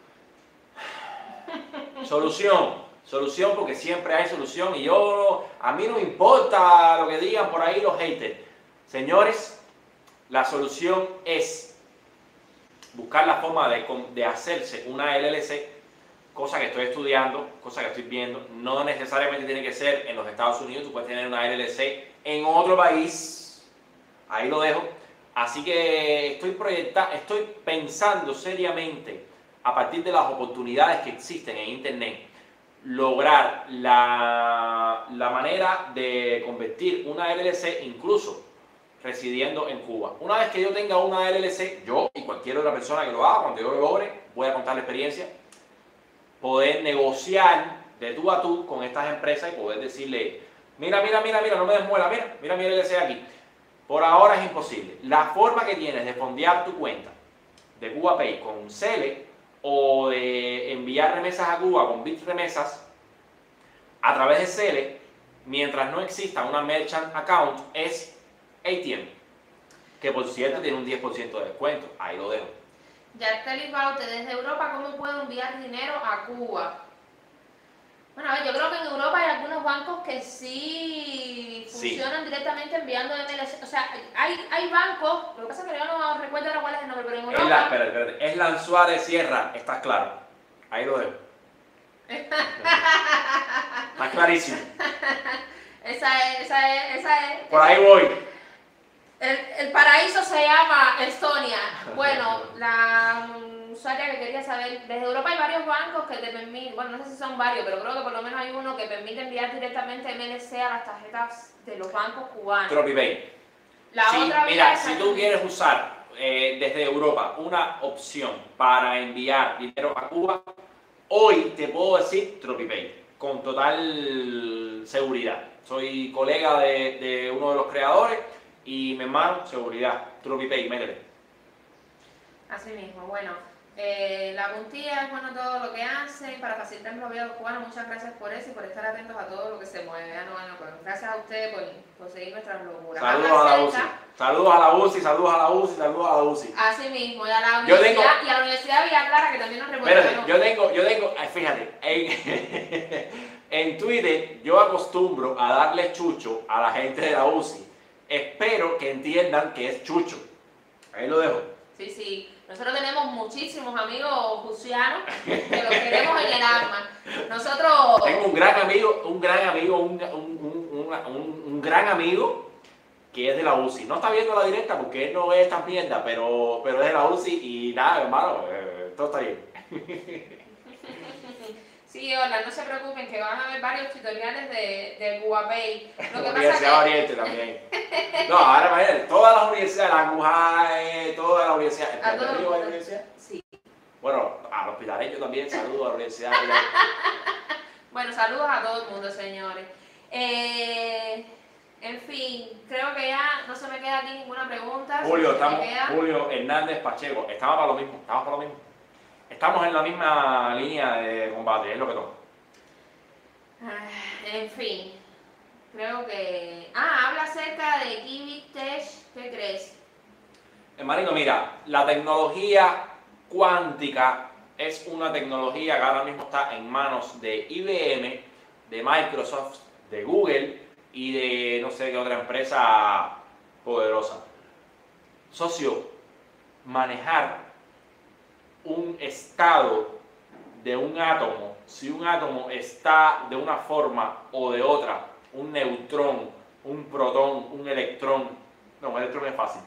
Solución, solución, porque siempre hay solución, y yo, a mí no me importa lo que digan por ahí los haters. Señores, la solución es buscar la forma de, de hacerse una L L C, cosa que estoy estudiando, cosa que estoy viendo. No necesariamente tiene que ser en los Estados Unidos, tú puedes tener una L L C en otro país, ahí lo dejo. Así que estoy proyectando, estoy pensando seriamente, a partir de las oportunidades que existen en internet, lograr la, la manera de convertir una L L C incluso residiendo en Cuba. Una vez que yo tenga una L L C, yo y cualquier otra persona que lo haga, cuando yo lo logre, voy a contar la experiencia, poder negociar de tú a tú con estas empresas y poder decirle, mira, mira, mira, mira, no me desmuela, mira, mira mi L L C aquí. Por ahora es imposible. La forma que tienes de fondear tu cuenta de CubaPay con Cele o de enviar remesas a Cuba con BitRemesas a través de Cele, mientras no exista una merchant account, es A T M, que por cierto tiene un diez por ciento de descuento. Ahí lo dejo. Yartelis Baute, desde Europa, ¿cómo puedo enviar dinero a Cuba? Bueno, a ver, yo creo que en Europa hay algunos bancos que sí funcionan sí. directamente enviando M L C. O sea, hay, hay bancos, lo que pasa es que yo no recuerdo ahora cuál es el nombre, pero en Europa... Es la, espera, espera, es Lanzuar de Sierra, está claro. Ahí lo dejo. Está clarísimo. Esa es, esa es, esa es. Por ahí voy. El, el paraíso se llama Estonia. Bueno, la usuaria que quería saber, desde Europa hay varios bancos que te permiten, bueno, no sé si son varios, pero creo que por lo menos hay uno que permite enviar directamente M L C a las tarjetas de los bancos cubanos. TropiPay. La sí, otra mira, si tú quieres usar eh, desde Europa una opción para enviar dinero a Cuba, hoy te puedo decir TropiPay, con total seguridad. Soy colega de, de uno de los creadores y mi hermano, seguridad, TropiPay, métele. Así mismo, bueno, eh, la puntilla es bueno todo lo que hace para facilitar la vida de los cubanos. Muchas gracias por eso y por estar atentos a todo lo que se mueve. Ah, no, bueno, pues, gracias a ustedes por, por seguir nuestras locuras. Saludos a la U C I, saludos a la U C I, saludos a la U C I, saludos a la U C I. Así mismo, y a la yo universidad, tengo, y a la Universidad de Villa Clara, que también nos reportó. Espérate, yo tengo, yo tengo, fíjate, en, en Twitter yo acostumbro a darle chucho a la gente de la U C I. Espero que entiendan que es chucho. Ahí lo dejo. Sí, sí. Nosotros tenemos muchísimos amigos jucianos que los queremos en el alma. Nosotros... Tengo un gran amigo, un gran amigo, un, un, un, un, un gran amigo que es de la U C I. No está viendo la directa porque él no es tan mierda, pero, pero es de la U C I y nada, hermano, eh, todo está bien. Sí, hola, no se preocupen que van a ver varios tutoriales de, de CubaPay. Lo que Universidad pasa Oriente también. No, ahora imagínate, todas las universidades, la CUJAE, todas las universidades. que a todos ¿El los hay mundo- universidad? Sí. Bueno, a los hospitaleños también, saludos a la universidad. Bueno, saludos a todo el mundo, señores. Eh, en fin, creo que ya no se me queda aquí ninguna pregunta. Julio, Se me estamos, queda- Julio Hernández Pacheco, estamos para lo mismo, estamos para lo mismo. Estamos en la misma línea de combate, es lo que toca. Ah, en fin, creo que... Ah, habla acerca de Kiwi Tech, ¿qué crees? Hermanito, mira, la tecnología cuántica es una tecnología que ahora mismo está en manos de I B M, de Microsoft, de Google y de no sé qué otra empresa poderosa. Socio, manejar un estado de un átomo, si un átomo está de una forma o de otra, un neutrón, un protón, un electrón, no, un electrón es fácil.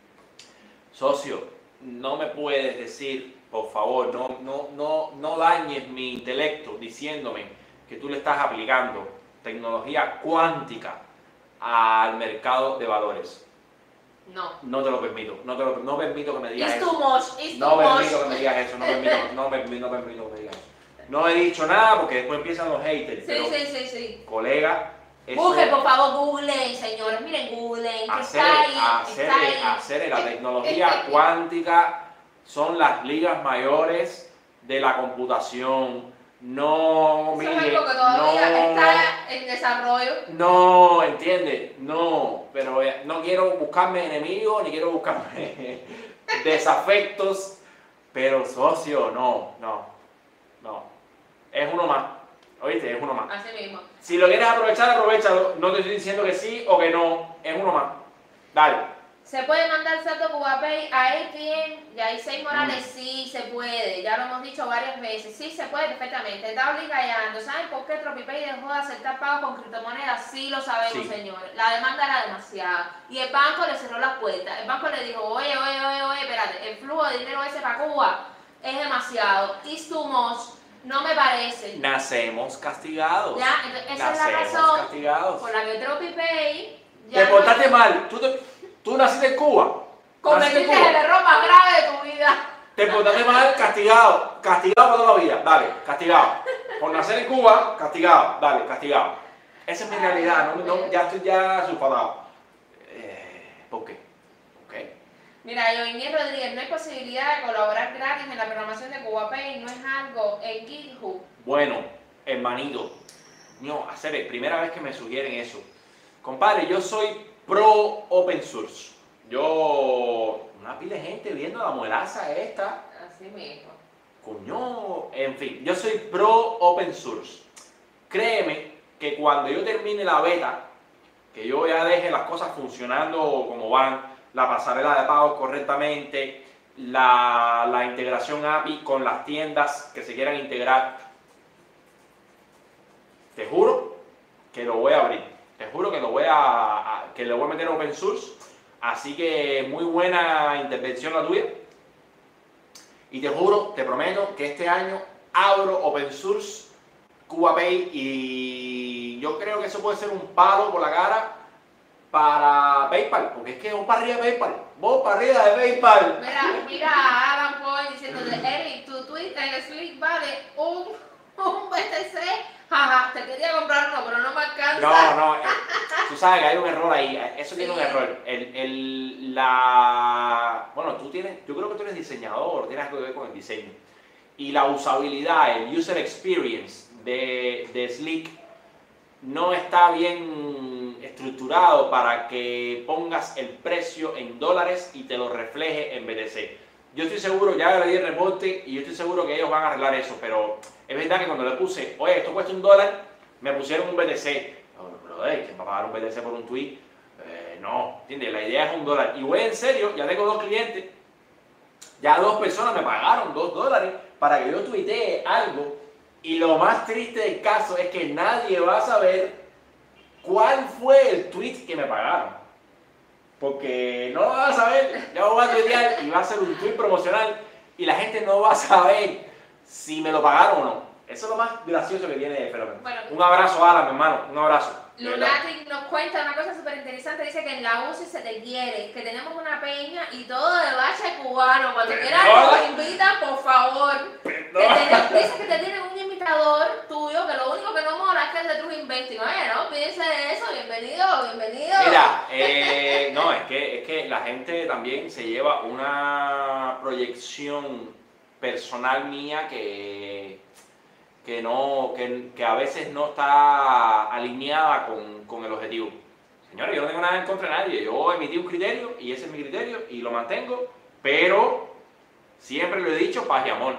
Socio, no me puedes decir, por favor, no, no, no, no dañes mi intelecto diciéndome que tú le estás aplicando tecnología cuántica al mercado de valores. No. No te lo permito, no, te lo, no permito que me digas It's eso. too much, it's No too much. permito que me digas eso, no permito, no, permito, no permito que me digas eso. No he dicho nada porque después empiezan los haters, Sí, pero sí, sí, sí. colega, eso... Busquen, por favor, Google, señores, miren Google, que Hacer, está ahí, hacer, está ahí. hacer la tecnología cuántica son las ligas mayores de la computación. No, Eso es mire, algo que todavía no, está en desarrollo. no, entiende, no, pero eh, no quiero buscarme enemigos ni quiero buscarme desafectos, pero socio, no, no, no, es uno más, oíste, es uno más. Así mismo. Si lo quieres aprovechar, aprovechalo. No te estoy diciendo que sí o que no. Es uno más. Dale. ¿Se puede mandar saldo CubaPay a A T M? Yaisei Morales, Mm. sí se puede. Ya lo hemos dicho varias veces. Sí se puede perfectamente. Está obligando. ¿Saben por qué TropiPay dejó de aceptar pagos con criptomonedas? Sí lo sabemos, Sí. señores. La demanda era demasiada. Y el banco le cerró las puertas. El banco le dijo, oye, oye, oye, oye, espérate. El flujo de dinero ese para Cuba es demasiado. It's too much. No me parece. Nacemos castigados. Ya, entonces, esa es la Nacemos razón castigados. por la que TropiPay Te no- portaste mal. Tú, te- tú naciste en Cuba. Naciste en Cometiste el Cuba. error más grave de tu vida. Te portaste mal, castigado. Castigado por toda la vida. Dale, castigado. Por nacer en Cuba, castigado. Dale, castigado. Esa es mi realidad. No, no, ya estoy ya sulfatado. Eh, ¿Por qué? ¿Ok? Mira, Joinny Rodríguez, no hay posibilidad de colaborar gratis en la programación de CubaPay, no es algo en GitHub. Bueno, hermanito, no, hacer primera vez que me sugieren eso. Compadre, yo soy pro open source. Yo, una pila de gente viendo la muelaza esta. Así mismo. Coño, en fin, yo soy pro open source. Créeme que cuando yo termine la beta, que yo ya deje las cosas funcionando como van, la pasarela de pagos correctamente, la, la integración A P I con las tiendas que se quieran integrar, te juro que lo voy a abrir, te juro que lo voy a, a que le voy a meter open source, así que muy buena intervención la tuya, y te juro, te prometo que este año abro open source CubaPay y yo creo que eso puede ser un palo por la cara para PayPal, porque es que vos para arriba de PayPal, vos para arriba de PayPal. Mira, mira a Adam Point diciéndote, Eric, tu tweet en Slick vale un, un B T C, jaja, te quería comprar uno, pero no me alcanza. No, no, eh, tú sabes que hay un error ahí, eh, eso tiene Sí. un error. El, el, la, bueno, tú tienes, yo creo que tú eres diseñador, tienes algo que ver con el diseño. Y la usabilidad, el user experience de, de Slick no está bien estructurado para que pongas el precio en dólares y te lo refleje en B T C. Yo estoy seguro, ya le di el reporte y yo estoy seguro que ellos van a arreglar eso, pero es verdad que cuando le puse, oye, esto cuesta un dólar, me pusieron un B T C. No, no, no, ¿quién va a pagar un B T C por un tweet? Eh, no, ¿entiendes? La idea es un dólar. Y voy en serio, ya tengo dos clientes, ya dos personas me pagaron dos dólares para que yo tuitee algo. Y lo más triste del caso es que nadie va a saber cuál fue el tweet que me pagaron. Porque no lo van a saber. Yo voy a tuitear y va a ser un tweet promocional y la gente no va a saber si me lo pagaron o no. Eso es lo más gracioso que tiene Fenómeno. Bueno, un abrazo, Alan, mi hermano, un abrazo. Lunatic nos cuenta una cosa súper interesante, dice que en la U C I se te quiere, que tenemos una peña y todo de bache cubano, cuando quieras nos invitan, por favor. Que te, dice que te tienen un imitador tuyo, que lo único que no mola es que es de True Investing. Oye, no, pídense de eso, bienvenido, bienvenido. Mira, eh, no, es que, es que la gente también se lleva una proyección personal mía que... que, no, que, que a veces no está alineada con, con el objetivo. Señores, yo no tengo nada en contra de nadie, yo emití un criterio y ese es mi criterio y lo mantengo, pero siempre lo he dicho, paz y amor.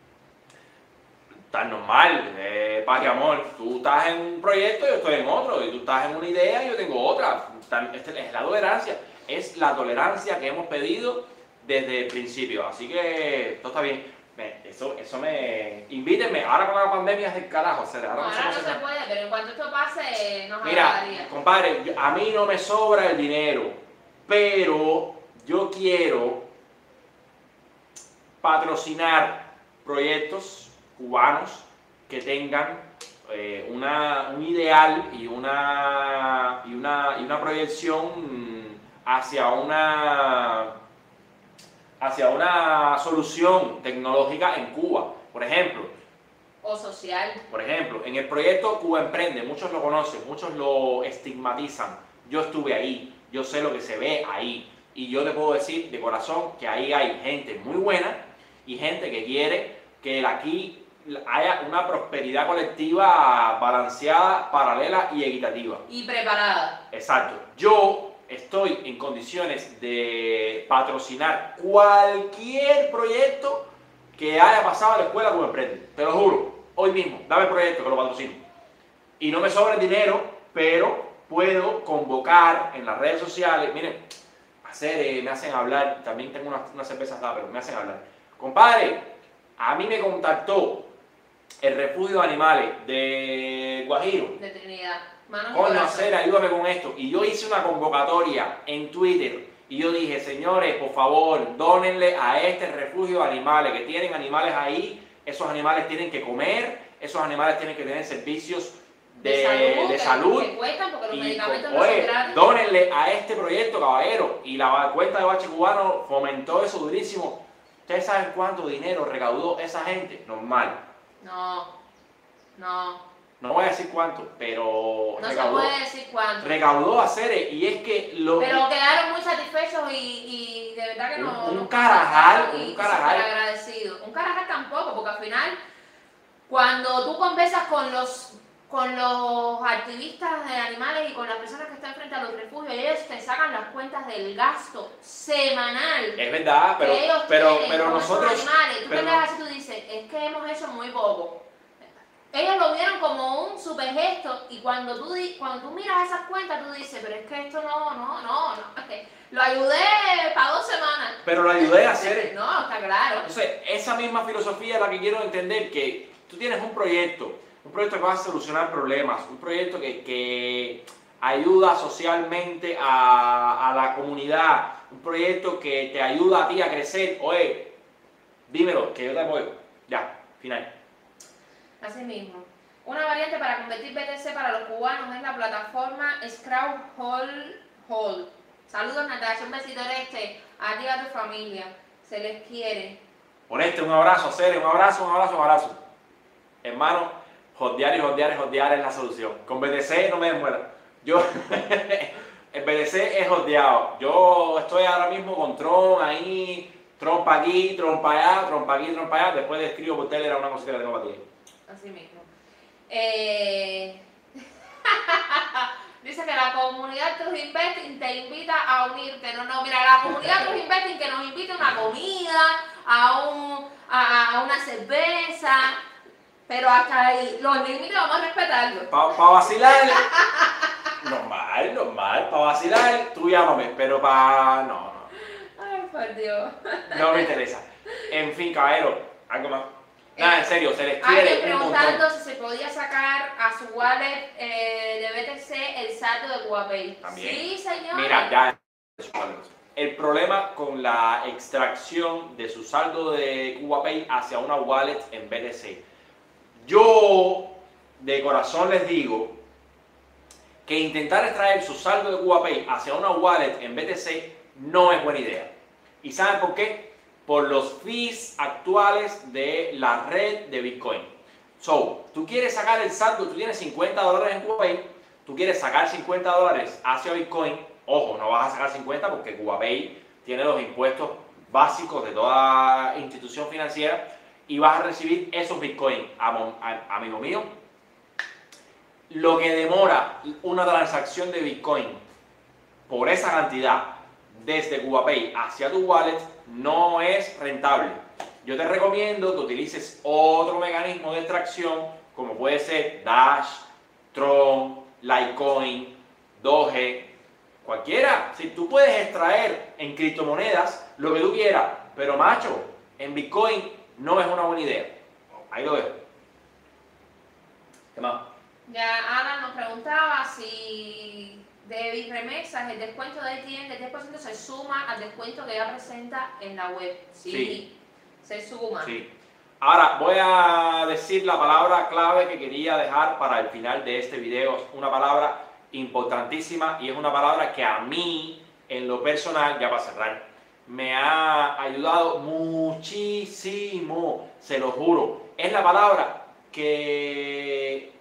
Tan normal, eh, paz y amor. Tú estás en un proyecto, yo estoy en otro, y tú estás en una idea, yo tengo otra. Esta es la tolerancia, es la tolerancia que hemos pedido desde el principio, así que todo está bien. Eso, eso me... Invítenme, ahora con la pandemia es del carajo, o sea, ahora no, no, ahora no se nada. puede, pero en cuanto esto pase, nos Mira, agradaría. compadre, yo- a mí no me sobra el dinero, pero yo quiero patrocinar proyectos cubanos que tengan eh, una, un ideal y una, y, una, y una proyección hacia una... hacia una solución tecnológica en Cuba. Por ejemplo, O social. por ejemplo, en el proyecto Cuba Emprende, muchos lo conocen, muchos lo estigmatizan. Yo estuve ahí, yo sé lo que se ve ahí. Y yo te puedo decir de corazón que ahí hay gente muy buena y gente que quiere que aquí haya una prosperidad colectiva balanceada, paralela y equitativa. Y preparada. Exacto. Yo estoy en condiciones de patrocinar cualquier proyecto que haya pasado a la escuela como emprende. Te lo juro, hoy mismo, dame el proyecto que lo patrocino. Y no me sobra el dinero, pero puedo convocar en las redes sociales. Miren, hacer, eh, me hacen hablar, también tengo unas, unas cervezas da, pero me hacen hablar. Compadre, a mí me contactó el refugio de animales de Guajiro. De Trinidad. Manos y Coño, corazón. hacer, ayúdame con esto. Y yo hice una convocatoria en Twitter y yo dije, señores, por favor, dónenle a este refugio de animales, que tienen animales ahí, esos animales tienen que comer, esos animales tienen que tener servicios de, De salud, de que- salud. que cuestan porque los Y, medicamentos no oye, son gratis. dónenle a este proyecto, caballero. Y la cuenta de Bache Cubano fomentó eso durísimo. ¿Ustedes saben cuánto dinero recaudó esa gente? Normal. No, no, No voy a decir cuánto, pero no se recaudó, puede decir cuánto. recaudó a Ceres. Y es que lo... Pero quedaron muy satisfechos y, y de verdad que no. Un- un nos carajal, contactaron y un carajal. súper agradecidos. Un carajal tampoco, porque al final, cuando tú conversas con los, con los activistas de animales y con las personas que están frente a los refugios, ellos te sacan las cuentas del gasto semanal. Es verdad, pero, que ellos pero, tienen pero con esos nosotros... animales. Tú pero te no- quedas así, tú dices, es que hemos hecho muy poco. Ellos lo vieron como un super gesto y cuando tú, di- cuando tú miras esas cuentas tú dices, pero es que esto no, no, no, no. Lo ayudé para dos semanas. pero lo ayudé a hacer. No, está claro. Entonces, esa misma filosofía es la que quiero entender, que tú tienes un proyecto, un proyecto que va a solucionar problemas, un proyecto que, que ayuda socialmente a, a la comunidad, un proyecto que te ayuda a ti a crecer. Oye, dímelo, que yo te apoyo. Ya, final. Así mismo. Una variante para convertir B T C para los cubanos es la plataforma Scrap Hall Hall. Saludos Natasha, un besito de este, a ti y a tu familia. Se les quiere. Por este, un abrazo, serio, un abrazo, un abrazo, un abrazo. Hermano, jodear y jodear y jodear es la solución. Con B T C no me demuera. Yo, el B T C es jodeado. Yo estoy ahora mismo con Tron ahí, Tron para aquí, Tron para allá, Tron para aquí, Tron para allá. Después le escribo por Telegram una cosita que tengo para ti. Así mismo. Eh... Dice que la comunidad True Investing te invita a unirte. No, no, mira, la comunidad True Investing que nos invita a una comida, a, un, a, a una cerveza, pero hasta ahí. Los límites vamos a respetarlos. Para pa vacilar, normal, normal, para vacilar, tú llámame, pero para... no, no, Ay, por Dios. no me interesa. En fin, caballero, algo más. Nada, en serio, se les Alguien quiere un montón. preguntando si se podía sacar a su wallet eh, de B T C el saldo de CubaPay. También. Sí, señor. Mira, ya. El problema con la extracción de su saldo de CubaPay hacia una wallet en B T C. Yo de corazón les digo que intentar extraer su saldo de CubaPay hacia una wallet en B T C no es buena idea. ¿Y saben por qué? Por los fees actuales de la red de Bitcoin. So, tú quieres sacar el saldo, tú tienes cincuenta dólares en CubaPay, tú quieres sacar cincuenta dólares hacia Bitcoin. Ojo, no vas a sacar cincuenta porque CubaPay tiene los impuestos básicos de toda institución financiera y vas a recibir esos Bitcoin. Amigo mío, lo que demora una transacción de Bitcoin por esa cantidad desde CubaPay hacia tu wallet no es rentable. Yo te recomiendo que utilices otro mecanismo de extracción como puede ser Dash, Tron, Litecoin, Doge, cualquiera. Si tú puedes extraer en criptomonedas lo que tú quieras, pero macho, en Bitcoin no es una buena idea. Ahí lo dejo. ¿Qué más? Ya Alan nos preguntaba si de Bitremexas el descuento del cliente del diez por ciento se suma al descuento que ya presenta en la web. Sí, Sí. se suma. Sí. Ahora voy a decir la palabra clave que quería dejar para el final de este video. Es una palabra importantísima y es una palabra que a mí, en lo personal, ya para cerrar, me ha ayudado muchísimo, se lo juro. Es la palabra que,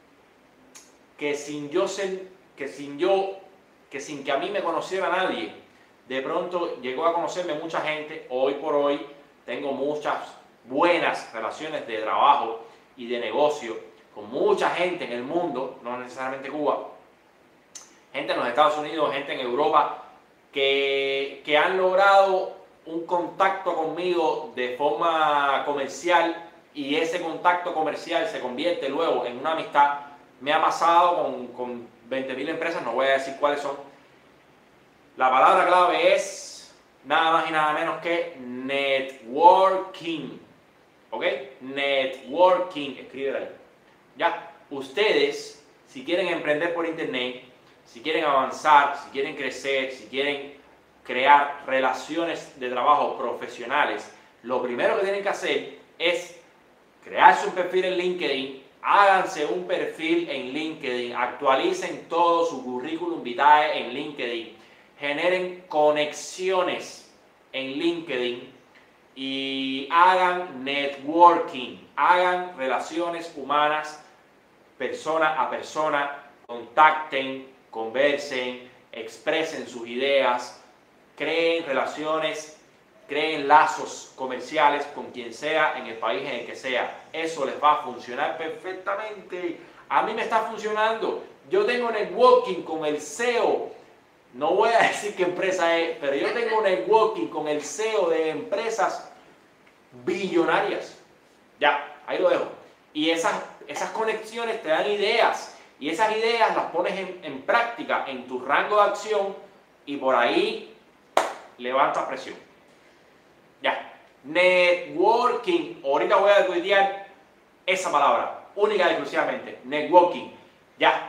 que sin yo ser, que sin yo, que sin que a mí me conociera nadie, de pronto llegó a conocerme mucha gente. Hoy por hoy tengo muchas buenas relaciones de trabajo y de negocio con mucha gente en el mundo, no necesariamente Cuba, gente en los Estados Unidos, gente en Europa, que, que han logrado un contacto conmigo de forma comercial y ese contacto comercial se convierte luego en una amistad. Me ha pasado con, con veinte mil empresas, no voy a decir cuáles son. La palabra clave es nada más y nada menos que networking. ¿Ok? Networking, escribe ahí. Ya, ustedes, si quieren emprender por internet, si quieren avanzar, si quieren crecer, si quieren crear relaciones de trabajo profesionales, lo primero que tienen que hacer es crearse un perfil en LinkedIn, háganse un perfil en LinkedIn, actualicen todo su currículum vitae en LinkedIn, generen conexiones en LinkedIn y hagan networking, hagan relaciones humanas, persona a persona, contacten, conversen, expresen sus ideas, creen relaciones, creen lazos comerciales con quien sea en el país en el que sea. Eso les va a funcionar perfectamente. A mí me está funcionando. Yo tengo networking con el C E O. No voy a decir qué empresa es, pero yo tengo networking con el C E O de empresas billonarias. Ya, ahí lo dejo. Y esas, esas conexiones te dan ideas. Y esas ideas las pones en, en práctica en tu rango de acción y por ahí levantas presión. Ya. Networking. Ahorita voy a tuitear esa palabra, única y exclusivamente. Networking. Ya.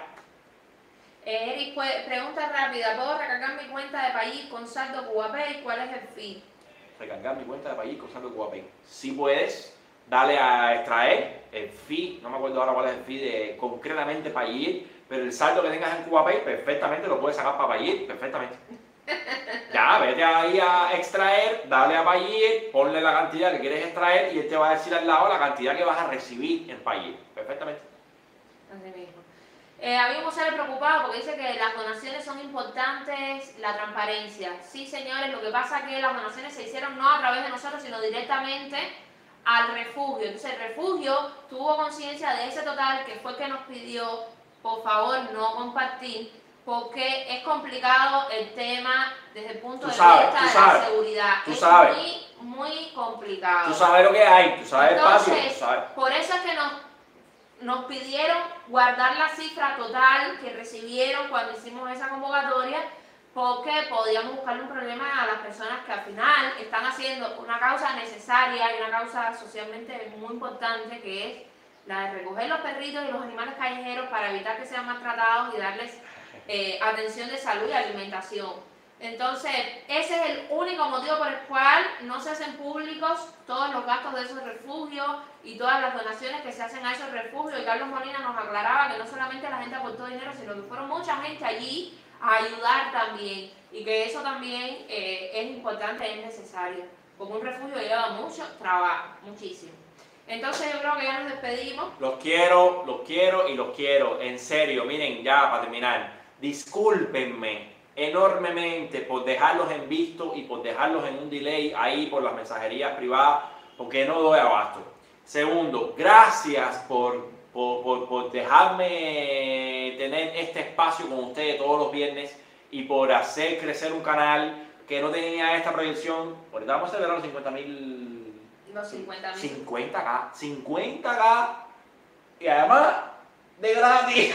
Eh, Eric, pues, pregunta rápida. ¿Puedo recargar mi cuenta de país con saldo CubaPay? ¿Cuál es el fee? Recargar mi cuenta de país con saldo CubaPay. Si puedes, dale a extraer el fee. No me acuerdo ahora cuál es el fee de concretamente Payeer, pero el saldo que tengas en CubaPay perfectamente lo puedes sacar para Payeer, perfectamente. Ya, vete ahí a extraer, dale a Payeer, ponle la cantidad que quieres extraer y él te va a decir al lado la cantidad que vas a recibir en Payeer, perfectamente. Así mismo. Eh, había un usuario preocupado porque dice que las donaciones son importantes, la transparencia. Sí, señores, lo que pasa es que las donaciones se hicieron no a través de nosotros, sino directamente al refugio. Entonces el refugio tuvo conciencia de ese total, que fue el que nos pidió, por favor, no compartir, porque es complicado el tema desde el punto Tú de sabes, vista tú de sabes, la seguridad. tú es sabes. muy, muy complicado. Tú sabes lo que hay, tú sabes Entonces, el patio, tú sabes. por eso es que nos, nos pidieron guardar la cifra total que recibieron cuando hicimos esa convocatoria, porque podíamos buscarle un problema a las personas que al final están haciendo una causa necesaria y una causa socialmente muy importante, que es la de recoger los perritos y los animales callejeros para evitar que sean maltratados y darles eh, atención de salud y alimentación. Entonces, ese es el único motivo por el cual no se hacen públicos todos los gastos de esos refugios y todas las donaciones que se hacen a esos refugios. Y Carlos Molina nos aclaraba que no solamente la gente aportó dinero, sino que fueron mucha gente allí a ayudar también. Y que eso también eh, es importante, es necesario. Porque un refugio lleva mucho trabajo, muchísimo. Entonces yo creo que ya nos despedimos. Los quiero, los quiero y los quiero. En serio, miren, ya para terminar, discúlpenme enormemente por dejarlos en visto y por dejarlos en un delay ahí por las mensajerías privadas, porque no doy abasto. Segundo, gracias por, por, por, por dejarme tener este espacio con ustedes todos los viernes y por hacer crecer un canal que no tenía esta proyección. Ahorita vamos a celebrar los cincuenta mil. Los cincuenta mil. cincuenta K. cincuenta K. Y además, de gratis.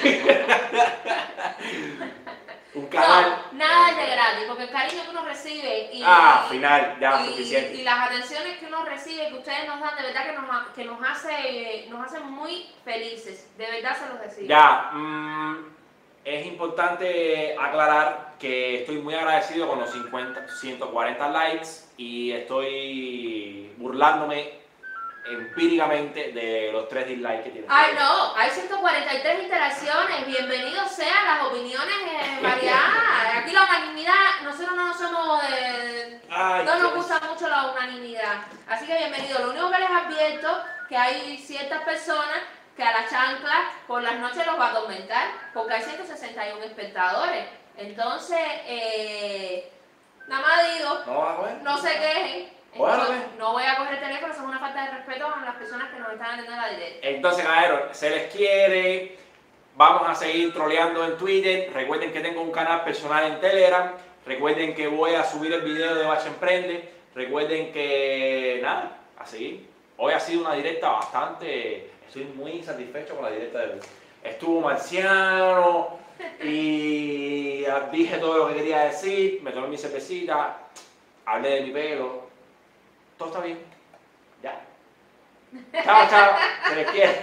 Un canal. No, nada es de gratis, porque el cariño que uno recibe y, Ah, final, ya, y, suficiente. y las atenciones que uno recibe, que ustedes nos dan, de verdad que nos, que nos hace nos hacen muy felices. De verdad se los decimos. Ya, mmm, es importante aclarar que estoy muy agradecido con los cincuenta, ciento cuarenta likes y estoy burlándome empíricamente de los tres dislikes que tienen. Ay, no, hay ciento cuarenta y tres interacciones. Bienvenidos sean las opiniones eh, variadas. Aquí la unanimidad, nosotros no somos de. Ay, no nos Dios. gusta mucho la unanimidad. Así que bienvenidos. Lo único que les advierto que hay ciertas personas que a la chancla por las noches los va a atormentar, porque hay ciento sesenta y uno espectadores. Entonces, eh, nada más digo, ¿No vas a coger? no se quejen. Bueno, Entonces, pues. no voy a coger el teléfono, eso es una falta de respeto a las personas que nos están atendiendo la directa. Entonces, caballeros, se les quiere. Vamos a seguir troleando en Twitter. Recuerden que tengo un canal personal en Telegram. Recuerden que voy a subir el video de Bache Emprende. Recuerden que, nada, a seguir. Hoy ha sido una directa bastante. Estoy muy satisfecho con la directa de hoy. Estuvo Marciano y dije todo lo que quería decir. Me tomé mi cervecita. Hablé de mi pelo. Todo está bien. Ya. Chao, chao. Se les quiere.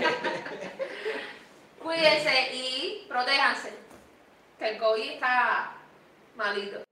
Cuídense y protéjanse, que el COVID está malito.